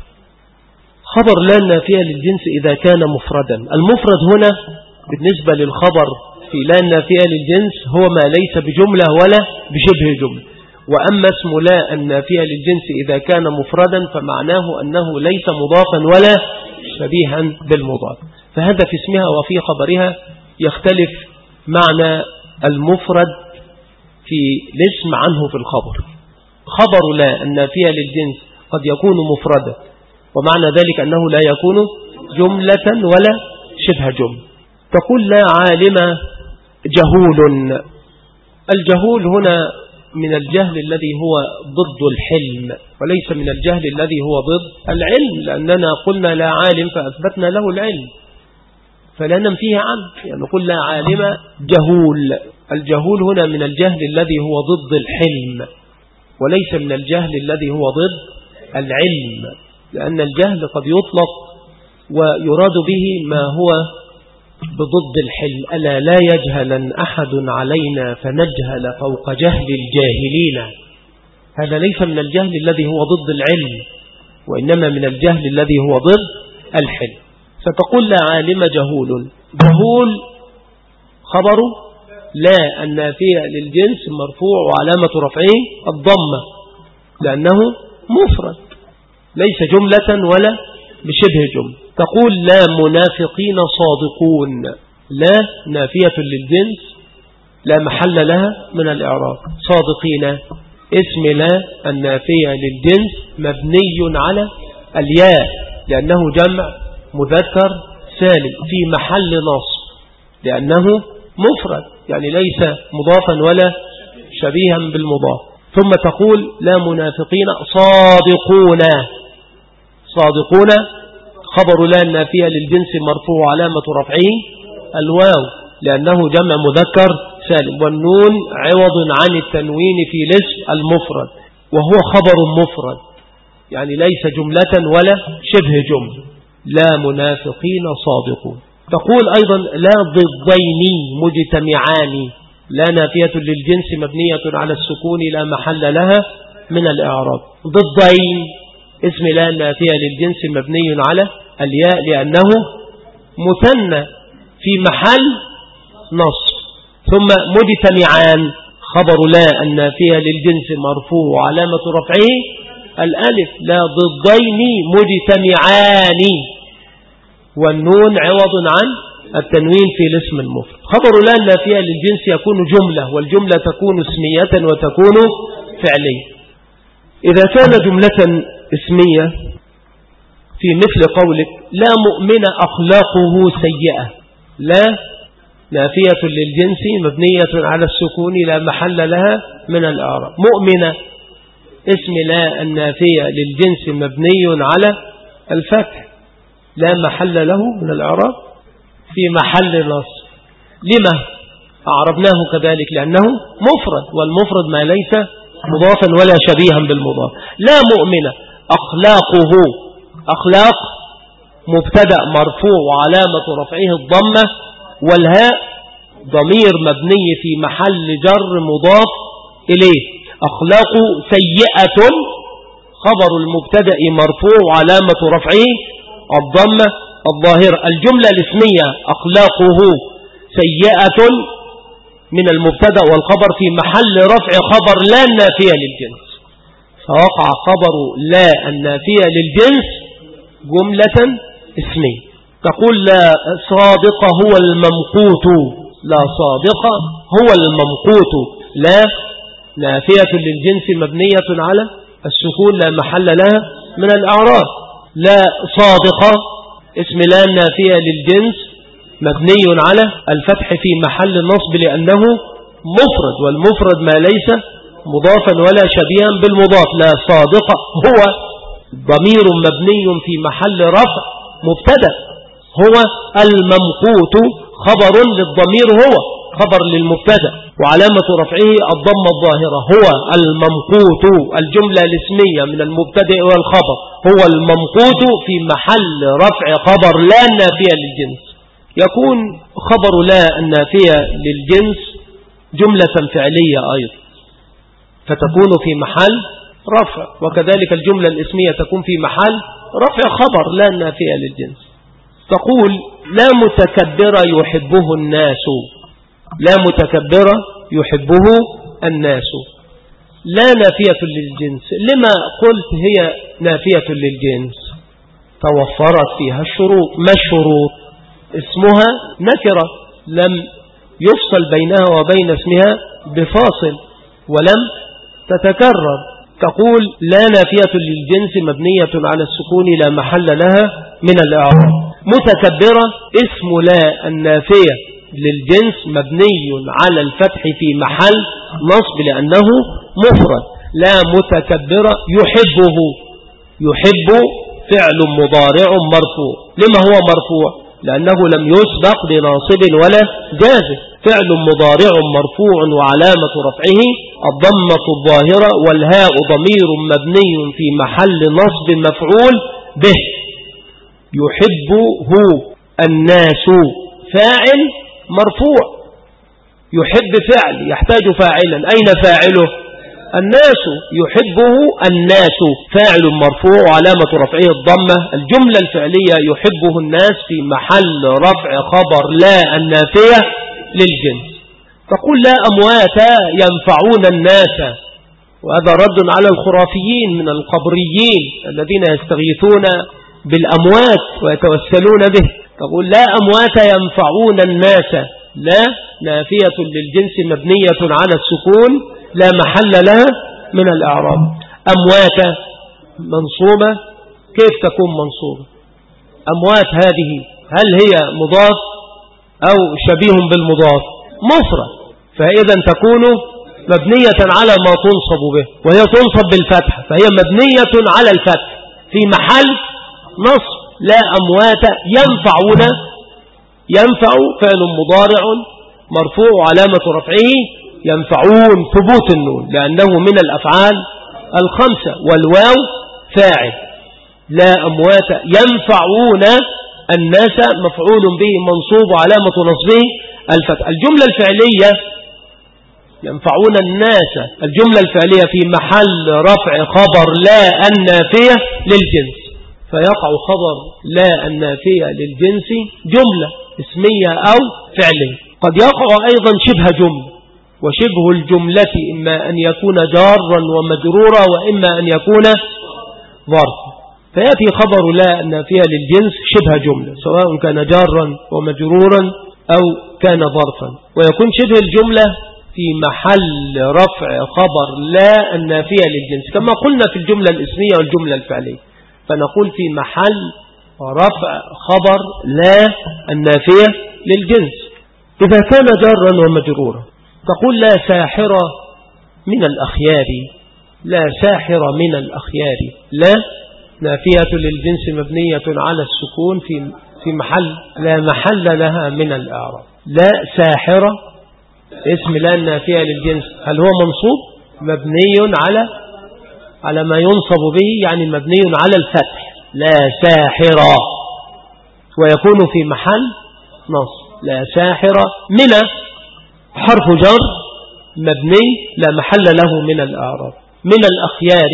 [SPEAKER 1] خبر لا النافية للجنس إذا كان مفردا. المفرد هنا بالنسبة للخبر في لا النافية للجنس هو ما ليس بجملة ولا بشبه جملة. وأما اسم لا النافية للجنس إذا كان مفردا فمعناه أنه ليس مضافا ولا شبيها بالمضاف. فهذا في اسمها وفي خبرها يختلف معنى المفرد في الاسم عنه في الخبر. خبر لا النافية للجنس قد يكون مفردا ومعنى ذلك أنه لا يكون جملة ولا شبه جملة. تقول لا عالم جهول. الجهول هنا من الجهل الذي هو ضد الحلم وليس من الجهل الذي هو ضد العلم، لأننا قلنا لا عالم فأثبتنا له العلم فلا ننفيه عنه، يعني نقول لا عالم جهول. الجهول هنا من الجهل الذي هو ضد الحلم وليس من الجهل الذي هو ضد العلم، لأن الجهل قد يطلق ويراد به ما هو بضد الحلم. ألا لا يجهلن أحد علينا فنجهل فوق جهل الجاهلين. هذا ليس من الجهل الذي هو ضد العلم وإنما من الجهل الذي هو ضد الحلم. فتقول لا عالم جهول. جهول خبر لا النافية للجنس مرفوع وعلامة رفعه الضمة لأنه مفرد ليس جملة ولا بشبه جملة. تقول لا منافقين صادقون. لا نافية للجنس لا محل لها من الإعراب. صادقين اسم لا النافية للجنس مبني على الياء لأنه جمع مذكر سالم في محل نصب لأنه مفرد يعني ليس مضافا ولا شبيها بالمضاف. ثم تقول لا منافقين صادقون. صادقون خبر لا النافية للجنس مرفوع علامة رفعه الواو لأنه جمع مذكر سالم، والنون عوض عن التنوين في الاسم المفرد وهو خبر مفرد يعني ليس جملة ولا شبه جملة. لا منافقين صادقون. تقول أيضا لا ضدين مجتمعان. لا نافية للجنس مبنية على السكون لا محل لها من الإعراب. ضدين اسم لا نافية للجنس مبني على الياء لأنه مثنى في محل نصب. ثم مجتمعان خبر لا النافية للجنس مرفوع وعلامة رفعه الألف لا ضدين مجتمعان، والنون عوض عن التنوين في الاسم المفرد. خبر لا النافية للجنس يكون جملة، والجملة تكون اسمية وتكون فعلية. إذا كان جملة اسمية في مثل قولك لا مؤمن أخلاقه سيئة، لا نافية للجنس مبنية على السكون لا محل لها من الإعراب. مؤمنة اسم لا النافية للجنس مبني على الفتح لا محل له من الإعراب في محل نصب. لما أعربناه كذلك؟ لأنه مفرد، والمفرد ما ليس مضافا ولا شبيها بالمضاف. لا مؤمنة أخلاقه، أخلاق مبتدأ مرفوع وعلامة رفعه الضمة، والهاء ضمير مبني في محل جر مضاف إليه. أخلاق سيئة خبر المبتدأ مرفوع وعلامة رفعه الضمة الظاهرة. الجملة الاسمية أخلاقه سيئة من المبتدأ والخبر في محل رفع خبر لا النافية للجنس، فوقع خبر لا النافية للجنس جملة اسمية. تقول لا صادق هو الممقوت، لا صادق هو الممقوت، لا نافية للجنس مبنية على السكون لا محل لها من الأعراب. لا صادق اسم لا النافية للجنس مبني على الفتح في محل النصب لأنه مفرد، والمفرد ما ليس مضافا ولا شبيها بالمضاف. لا صادق هو ضمير مبني في محل رفع مبتدأ، هو الممقوت خبر للضمير، هو خبر للمبتدأ وعلامة رفعه الضمة الظاهرة. هو الممقوت الجملة الاسمية من المبتدأ والخبر، هو الممقوت في محل رفع خبر لا النافية للجنس. يكون خبر لا النافية للجنس جملة فعلية أيضا، فتكون في محل رفع، وكذلك الجملة الاسمية تكون في محل رفع خبر لا النافية للجنس. تقول لا متكبر يحبه الناس، لا متكبر يحبه الناس، لا نافية للجنس. لما قلت هي نافية للجنس؟ توفرت فيها الشروط. ما الشروط؟ اسمها نكرة لم يفصل بينها وبين اسمها بفاصل ولم تتكرر. تقول لا نافية للجنس مبنية على السكون لا محل لها من الإعراب. متكبرة اسم لا النافية للجنس مبني على الفتح في محل نصب لأنه مفرد. لا متكبرة يحبه، يحب فعل مضارع مرفوع. لما هو مرفوع؟ لأنه لم يسبق بناصب ولا جازم. فعل مضارع مرفوع وعلامة رفعه الضمة الظاهرة، والهاء ضمير مبني في محل نصب مفعول به. يحبه الناس فاعل مرفوع، يحب فعل يحتاج فاعلا، أين فاعله؟ الناس. يحبه الناس فاعل مرفوع وعلامة رفعه الضمة. الجملة الفعلية يحبه الناس في محل رفع خبر لا النافية للجنس. تقول لا أموات ينفعون الناس، وهذا رد على الخرافيين من القبريين الذين يستغيثون بالأموات ويتوسلون به. تقول لا أموات ينفعون الناس، لا نافية للجنس مبنية على السكون لا محل لها من الأعراب. أموات منصوبة، كيف تكون منصوبة؟ أموات هذه هل هي مضاف أو شبيه بالمضاف؟ مفرد، فإذا تكون مبنية على ما تنصب به، وهي تنصب بالفتح، فهي مبنية على الفتح في محل نصب. لا أموات ينفعون، ينفع فعل مضارع مرفوع علامة رفعه ينفعون ثبوت النون لأنه من الأفعال الخمسة، والواو فاعل. لا أموات ينفعون الناس مفعول به منصوب علامة نصبه الفتح. الجملة الفعلية ينفعون الناس، الجملة الفعلية في محل رفع خبر لا النافية للجنس، فيقع خبر لا النافية للجنس جملة اسمية أو فعلية. قد يقع أيضا شبه جملة، وشبه الجملة إما أن يكون جارا ومجرورا وإما أن يكون ظرفا. فيأتي خبر لا النافية للجنس شبه جملة سواء كان جارا ومجرورا أو كان ظرفا، ويكون شبه الجملة في محل رفع خبر لا النافية للجنس كما قلنا في الجملة الاسمية والجملة الفعلية. فنقول في محل رفع خبر لا النافية للجنس. إذا كان جارا ومجرورا تقول لا ساحر من الأخيار، لا ساحر من الأخيار، لا نافية للجنس مبنية على السكون في في محل لا محل لها من الإعراب. لا ساحر اسم لا النافية للجنس هل هو منصوب؟ مبني على على ما ينصب به، يعني مبني على الفتح لا ساحر، ويكون في محل نصب. لا ساحر من حرف جر مبني لا محل له من الإعراب. من الأخيار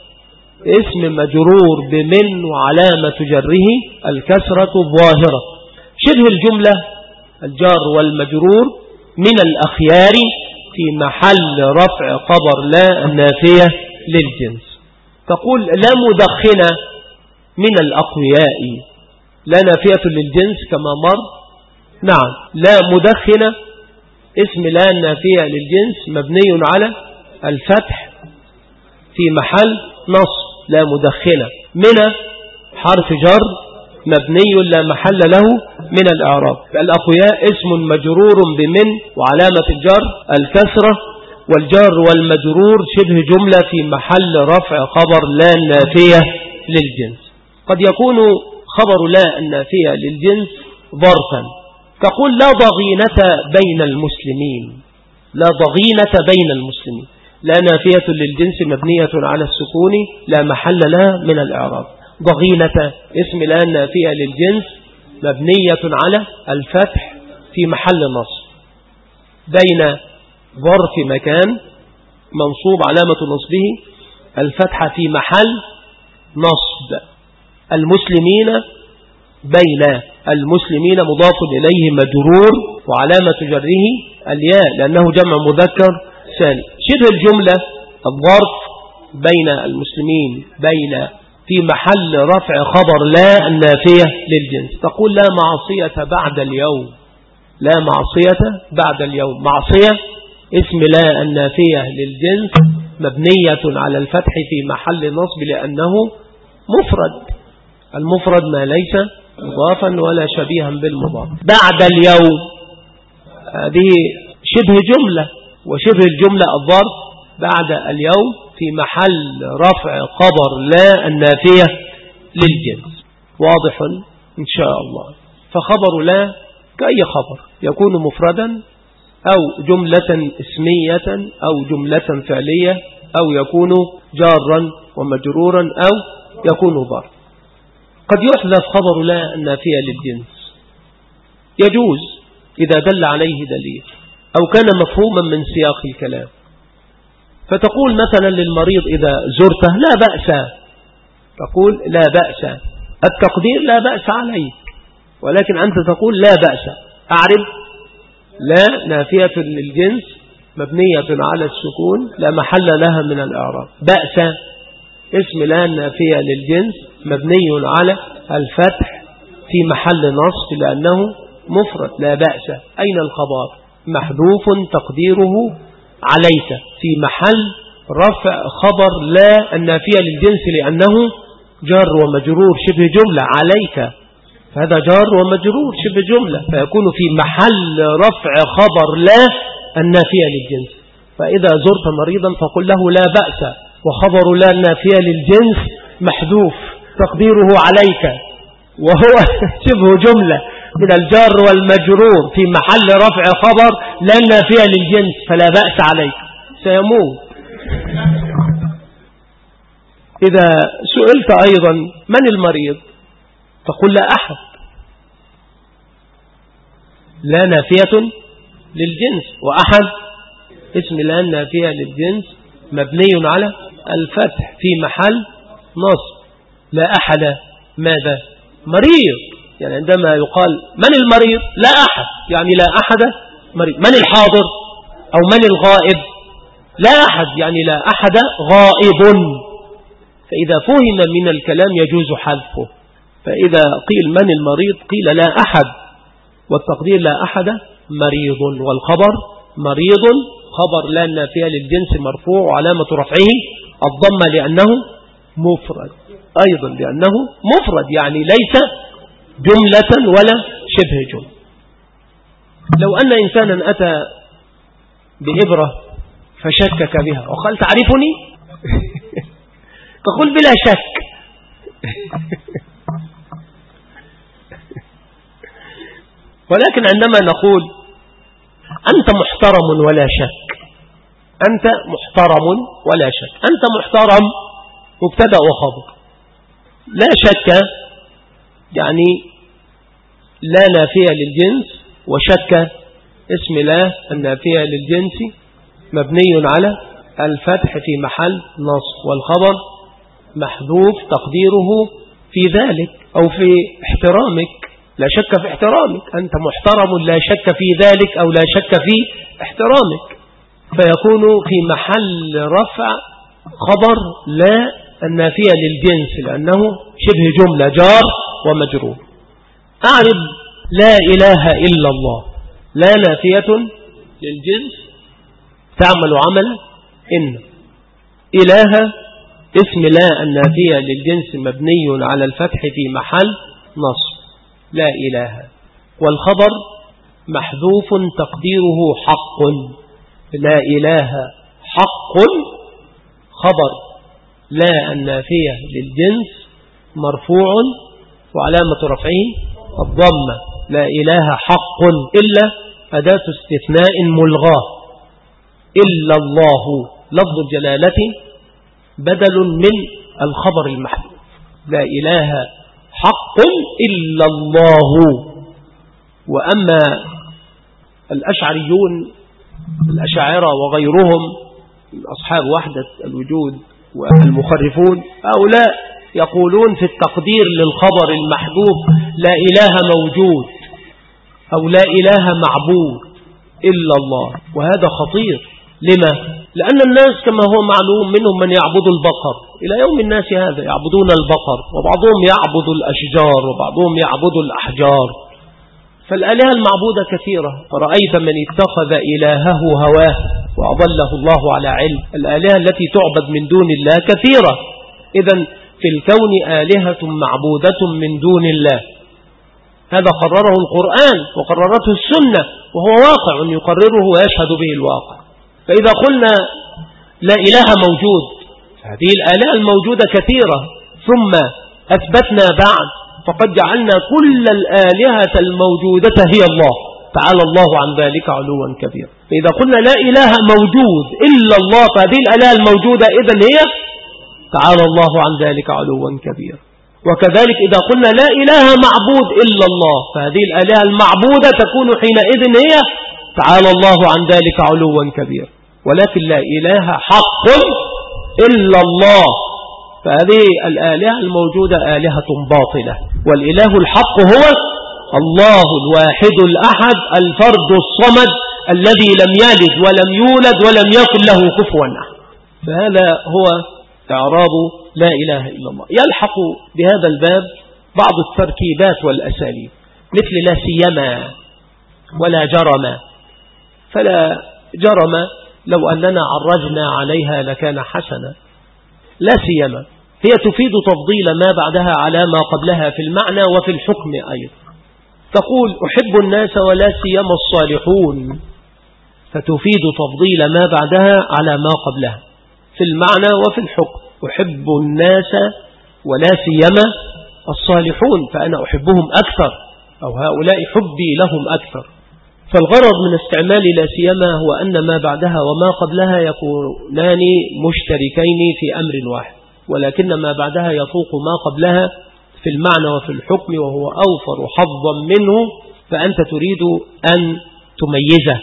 [SPEAKER 1] اسم مجرور بمن وعلامة جره الكسرة الظاهرة. شبه الجملة الجار والمجرور من الأخيار في محل رفع خبر لا النافية للجنس. تقول لا مدخنة من الأقوياء، لا نافية للجنس كما مر. نعم، لا مدخنة اسم لا النافية للجنس مبني على الفتح في محل نصب. لا مدخنة من حرف جر مبني لا محل له من الإعراب. الأقوياء اسم مجرور بمن وعلامة الجر الكسرة، والجار والمجرور شبه جملة في محل رفع خبر لا النافية للجنس. قد يكون خبر لا النافية للجنس ظرفا. تقول لا ضغينة بين المسلمين، لا ضغينة بين المسلمين، لا نافية للجنس مبنية على السكون لا محل لها من الإعراب. ضغينة اسم لا نافية للجنس مبنية على الفتح في محل نصب. بين ظرف مكان منصوب علامة نصبه الفتحة في محل نصب. المسلمين بين المسلمين مضاف إليه مجرور وعلامة جره الياء لأنه جمع مذكر سالم. شبه الجملة الظرف بين المسلمين بين في محل رفع خبر لا النافية للجنس. تقول لا معصية بعد اليوم، لا معصية بعد اليوم. معصية اسم لا النافية للجنس مبنية على الفتح في محل نصب لأنه مفرد. المفرد ما ليس مضافا ولا شبيها بالمضاف. بعد اليوم هذه شبه جملة، وشبه الجملة الظرف بعد اليوم في محل رفع خبر لا النافية للجنس. واضح إن شاء الله. فخبر لا كأي خبر يكون مفردا أو جملة اسمية أو جملة فعلية أو يكون جارا ومجرورا أو يكون ظرف. قد يحذف خبر لا النافية للجنس، يجوز إذا دل عليه دليل أو كان مفهوما من سياق الكلام. فتقول مثلا للمريض إذا زرته لا بأس، تقول لا بأس، التقدير لا بأس عليك، ولكن أنت تقول لا بأس. أعرف لا نافية للجنس مبنية على السكون لا محل لها من الإعراب. بأس اسم لا نافية للجنس مبني على الفتح في محل نصب لأنه مفرد. لا بأس أين الخبر؟ محذوف تقديره عليك في محل رفع خبر لا النافية للجنس لأنه جار ومجرور شبه جملة عليك، فهذا جار ومجرور شبه جملة فيكون في محل رفع خبر لا النافية للجنس. فإذا زرت مريضا فقل له لا بأس، وخبر لا النافية للجنس محذوف تقديره عليك وهو شبه جملة من الجار والمجرور في محل رفع خبر لا النافية للجنس فلا بأس عليك، سيموت. إذا سئلت أيضا من المريض تقول لا أحد، لا نافية للجنس، وأحد اسم لا نافية للجنس مبني على الفتح في محل نصب. لا أحد ماذا؟ مريض. يعني عندما يقال من المريض لا أحد، يعني لا أحد مريض. من الحاضر أو من الغائب لا أحد، يعني لا أحد غائب. فإذا فهم من الكلام يجوز حذفه. فإذا قيل من المريض قيل لا أحد، والتقدير لا أحد مريض، والخبر مريض خبر لا نافية للجنس مرفوع وعلامة رفعه الضمة لأنه مفرد، أيضا لأنه مفرد يعني ليس جملة ولا شبه جملة. لو أن إنسانا أتى بإبرة فشكك بها وقال تعرفني تقول بلا شك ولكن عندما نقول أنت محترم ولا شك، أنت محترم ولا شك، أنت محترم مبتدأ وخبر، لا شك يعني لا نافية للجنس، وشك اسم لا النافية للجنس مبني على الفتح في محل نصب، والخبر محذوف تقديره في ذلك أو في احترامك، لا شك في احترامك، أنت محترم لا شك في ذلك أو لا شك في احترامك، فيكون في محل رفع خبر لا النافية للجنس لأنه شبه جملة جار ومجرور. أعرب لا إله إلا الله، لا نافية للجنس تعمل عمل إن، إله اسم لا النافية للجنس مبني على الفتح في محل نصب لا إله، والخبر محذوف تقديره حق، لا إله حق خبر لا النافية للجنس مرفوع وعلامة رفعه الضمة، لا إله حق إلا أداة استثناء ملغاة، إلا الله لفظ الجلالة بدل من الخبر المحذوف، لا إله حق إلا الله. وأما الأشعريون الأشاعرة وغيرهم أصحاب وحدة الوجود والمخرفون هؤلاء يقولون في التقدير للخبر المحذوف لا إله موجود أو لا إله معبود إلا الله، وهذا خطير. لما؟ لأن الناس كما هو معلوم منهم من يعبد البقر، إلى يوم الناس هذا يعبدون البقر، وبعضهم يعبد الأشجار وبعضهم يعبد الأحجار، فالآلهة المعبودة كثيرة. فرأيت من اتخذ إلهه هواه وأضله الله على علم، الآلهة التي تعبد من دون الله كثيرة. إذن في الكون آلهة معبودة من دون الله، هذا قرره القرآن وقررته السنة، وهو واقع يقرره ويشهد به الواقع. فإذا قلنا لا إله موجود، هذه الآلهة الموجودة كثيرة، ثم أثبتنا بعد فقد جعلنا كل الآلهة الموجودة هي الله، تعالى الله عن ذلك علوا كبيرا. فإذا قلنا لا إله موجود إلا الله فهذه الآلهة الموجودة إذن هي تعالى الله عن ذلك علوا كبيرا. وكذلك إذا قلنا لا إله معبود إلا الله فهذه الآلهة المعبودة تكون حينئذ هي تعالى الله عن ذلك علوا كبيرا. ولكن لا إله حق إلا الله فهذه الآلهة الموجودة آلهة باطلة، والإله الحق هو الله الواحد الأحد الفرد الصمد الذي لم يلد ولم يولد ولم يكن له كفوا أحد. فهذا هو إعراب لا إله إلا الله. يلحق بهذا الباب بعض التركيبات والأساليب مثل لا سيما ولا جرم، فلا جرم لو أننا عرجنا عليها لكان حسنا. لا سيما هي تفيد تفضيل ما بعدها على ما قبلها في المعنى وفي الحكم أيضا. تقول أحب الناس ولا سيما الصالحون، فتفيد تفضيل ما بعدها على ما قبلها في المعنى وفي الحكم. أحب الناس ولا سيما الصالحون، فأنا أحبهم أكثر أو هؤلاء حبي لهم أكثر. فالغرض من استعمال لا سيما هو أن ما بعدها وما قبلها يكونان مشتركين في أمر واحد، ولكن ما بعدها يفوق ما قبلها في المعنى وفي الحكم وهو أوفر حظا منه، فأنت تريد أن تميزه.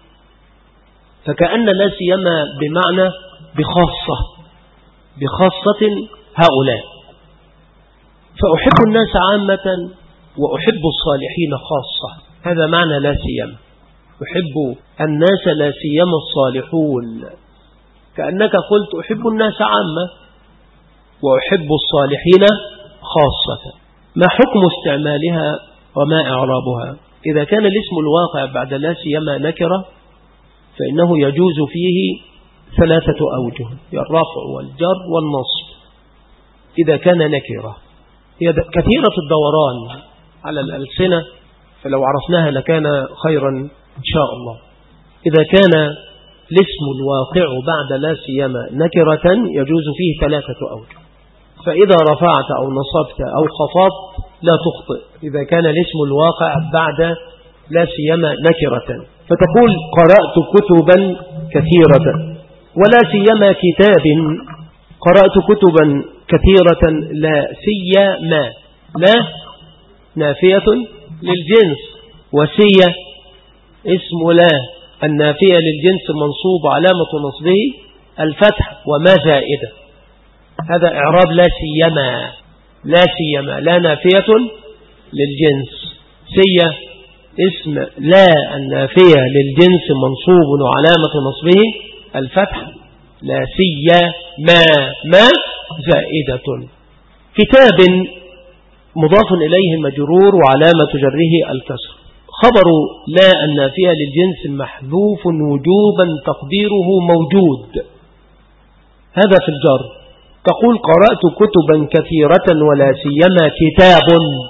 [SPEAKER 1] فكأن لا سيما بمعنى بخاصة بخاصة هؤلاء، فأحب الناس عامة وأحب الصالحين خاصة. هذا معنى لا سيما. أحب الناس لا سيما الصالحون، كأنك قلت أحب الناس عامة وأحب الصالحين خاصة. ما حكم استعمالها وما إعرابها؟ إذا كان الاسم الواقع بعد لا سيما نكرة فإنه يجوز فيه ثلاثة أوجه: الرفع والجر والنصب إذا كان نكرة. هي كثيرة الدوران على الألسنة، فلو عرفناها لكان خيرا إن شاء الله. إذا كان الاسم الواقع بعد لا سيما نكرة يجوز فيه ثلاثة أوجه. فإذا رفعت أو نصبت أو خفضت لا تخطئ إذا كان الاسم الواقع بعد لا سيما نكرة، فتقول قرأت كتبا كثيرة، ولا سيما كتاب. قرأت كتبا كثيرة لا سيما، لا نافية للجنس، وسيا اسم لا النافية للجنس منصوب علامة نصبه الفتح وما زائدة. هذا إعراب لا سيما. لا سيما لا نافية للجنس، سيا اسم لا النافية للجنس منصوب وعلامة نصبه الفتح، لا سيما ما زائدة. كتاب مضاف إليه مجرور وعلامة جره الكسر. خبر لا النافية للجنس محذوف وجوبا تقديره موجود. هذا في الجر. تقول قرأت كتبا كثيرة ولا سيما كتاب.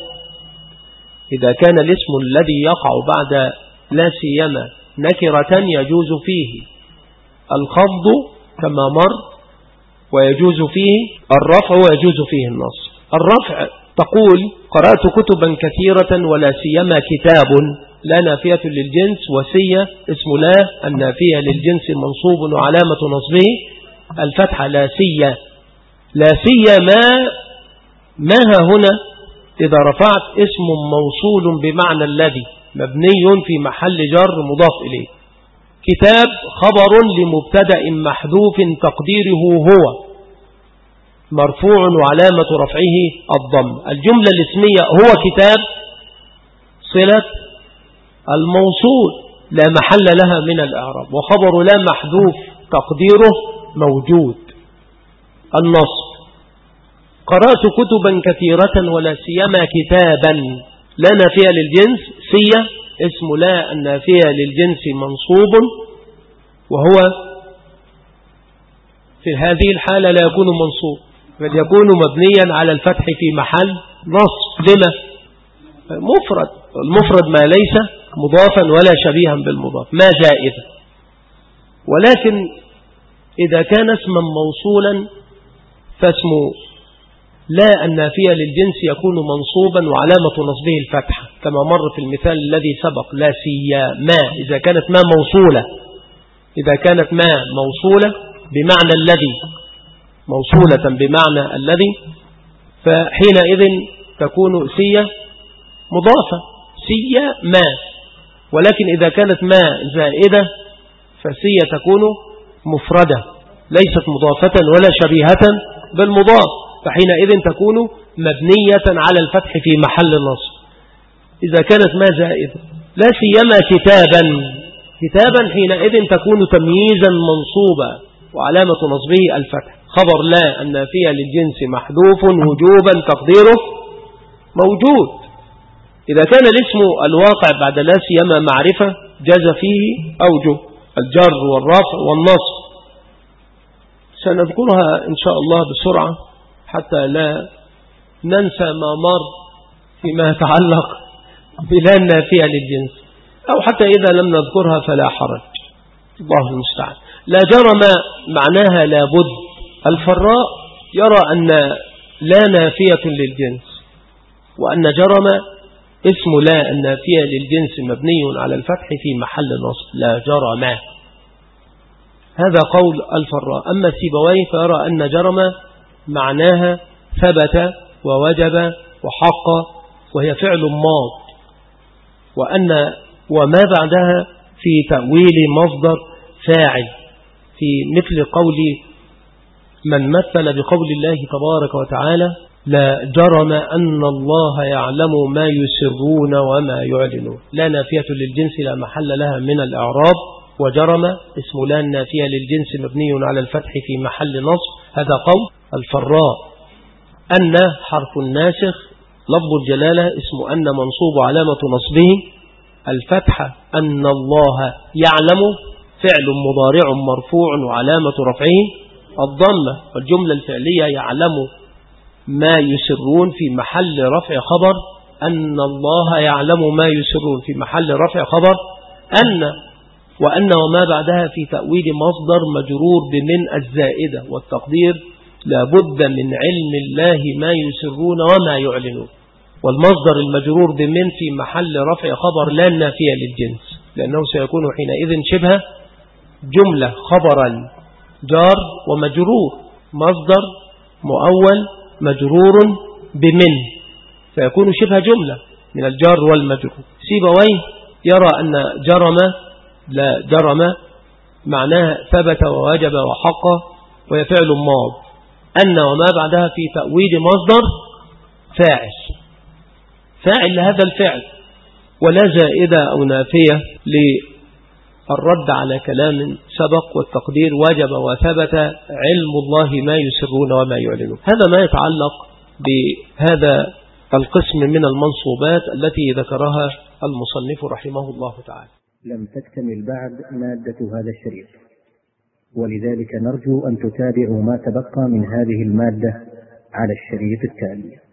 [SPEAKER 1] إذا كان الاسم الذي يقع بعد لا سيما نكرة يجوز فيه الخفض كما مر، ويجوز فيه الرفع ويجوز فيه النصب. الرفع تقول قرأت كتبا كثيرة ولا سيما كتاب، لا نافية للجنس، وسيا اسم لا النافية للجنس منصوب وعلامة نصبه الفتحة، لا سيا. لا سيما ما هنا إذا رفعت اسم موصول بمعنى الذي مبني في محل جر مضاف إليه. كتاب خبر لمبتدأ محذوف تقديره هو مرفوع وعلامة رفعه الضم. الجملة الاسمية هو كتاب صلة الموصول لا محل لها من الإعراب، وخبر لا محذوف تقديره موجود. النصب قرأت كتبا كثيرة ولا سيما كتابا، لا نافية للجنس، سيا اسم لا النافية للجنس منصوب، وهو في هذه الحالة لا يكون منصوب بل يكون مبنيا على الفتح في محل نصب. لما؟ مفرد. المفرد ما ليس مضافا ولا شبيها بالمضاف، ما زائدة. ولكن إذا كان اسما موصولا فاسم لا النافية للجنس يكون منصوبا وعلامة نصبه الفتحة كما مر في المثال الذي سبق. لا سيما إذا كانت ما موصولة، إذا كانت ما موصولة بمعنى الذي، موصولة بمعنى الذي، فحينئذ تكون سيا مضافة، سيا ما. ولكن إذا كانت ما زائدة فسيا تكون مفردة ليست مضافة ولا شبيهة بالمضاف، فحينئذ تكون مبنية على الفتح في محل النصب إذا كانت ما زائدة. لا سيما كتابا، كتابا حينئذ تكون تمييزا منصوبا وعلامة نصبه الفتح. خبر لا النافية للجنس محذوف وجوبا تقديره موجود. إذا كان الاسم الواقع بعد لا سيما معرفة جاز فيه أوجه الجر والرفع والنصب، سنذكرها إن شاء الله بسرعة حتى لا ننسى ما مر فيما يتعلق بلا النافية للجنس، أو حتى إذا لم نذكرها فلا حرج، الله المستعان. لا جرم معناها لابد. الفراء يرى أن لا نافية للجنس، وأن جرم اسم لا النافية للجنس مبني على الفتح في محل نصب، لا جرم. هذا قول الفراء. أما سيبويه فيرى أن جرم معناها ثبت ووجب وحق، وهي فعل ماض، وأن وما بعدها في تأويل مصدر فاعل، في مثل قول من مثل بقول الله تبارك وتعالى لا جرم أن الله يعلم ما يسرون وما يعلنون. لا نافية للجنس لا محل لها من الإعراب، وجرم اسم لا نافية للجنس مبني على الفتح في محل نصب. هذا قول الفراء. أن حرف الناسخ، لفظ الجلالة اسم أن منصوب علامة نصبه الفتحة. أن الله يعلم فعل مضارع مرفوع وعلامة رفعه الضمة، والجملة الفعلية يعلم ما يسرون في محل رفع خبر أن الله يعلم ما يسرون في محل رفع خبر أن. وأن وما بعدها في تأويل مصدر مجرور بمن الزائدة، والتقدير لابد من علم الله ما يسرون وما يعلنون. والمصدر المجرور بمن في محل رفع خبر لا نافية للجنس، لأنه سيكون حينئذ شبه جملة خبرا جار ومجرور، مصدر مؤول مجرور بمن، فيكون شبه جملة من الجار والمجرور. سيبويه يرى أن جرم لا جرم معناها ثبت ووجب وحق، وهي فعل ماض. أن وما بعدها في تأويل مصدر فاعل فاعل لهذا الفعل، ولا زائدة أو نافية للرد على كلام سبق، والتقدير وجب وثبت علم الله ما يسرون وما يعلنون. هذا ما يتعلق بهذا القسم من المنصوبات التي ذكرها المصنف رحمه الله تعالى.
[SPEAKER 2] لم تكتمل بعد مادة هذا الشريط، ولذلك نرجو أن تتابعوا ما تبقى من هذه المادة على الشريط التالي.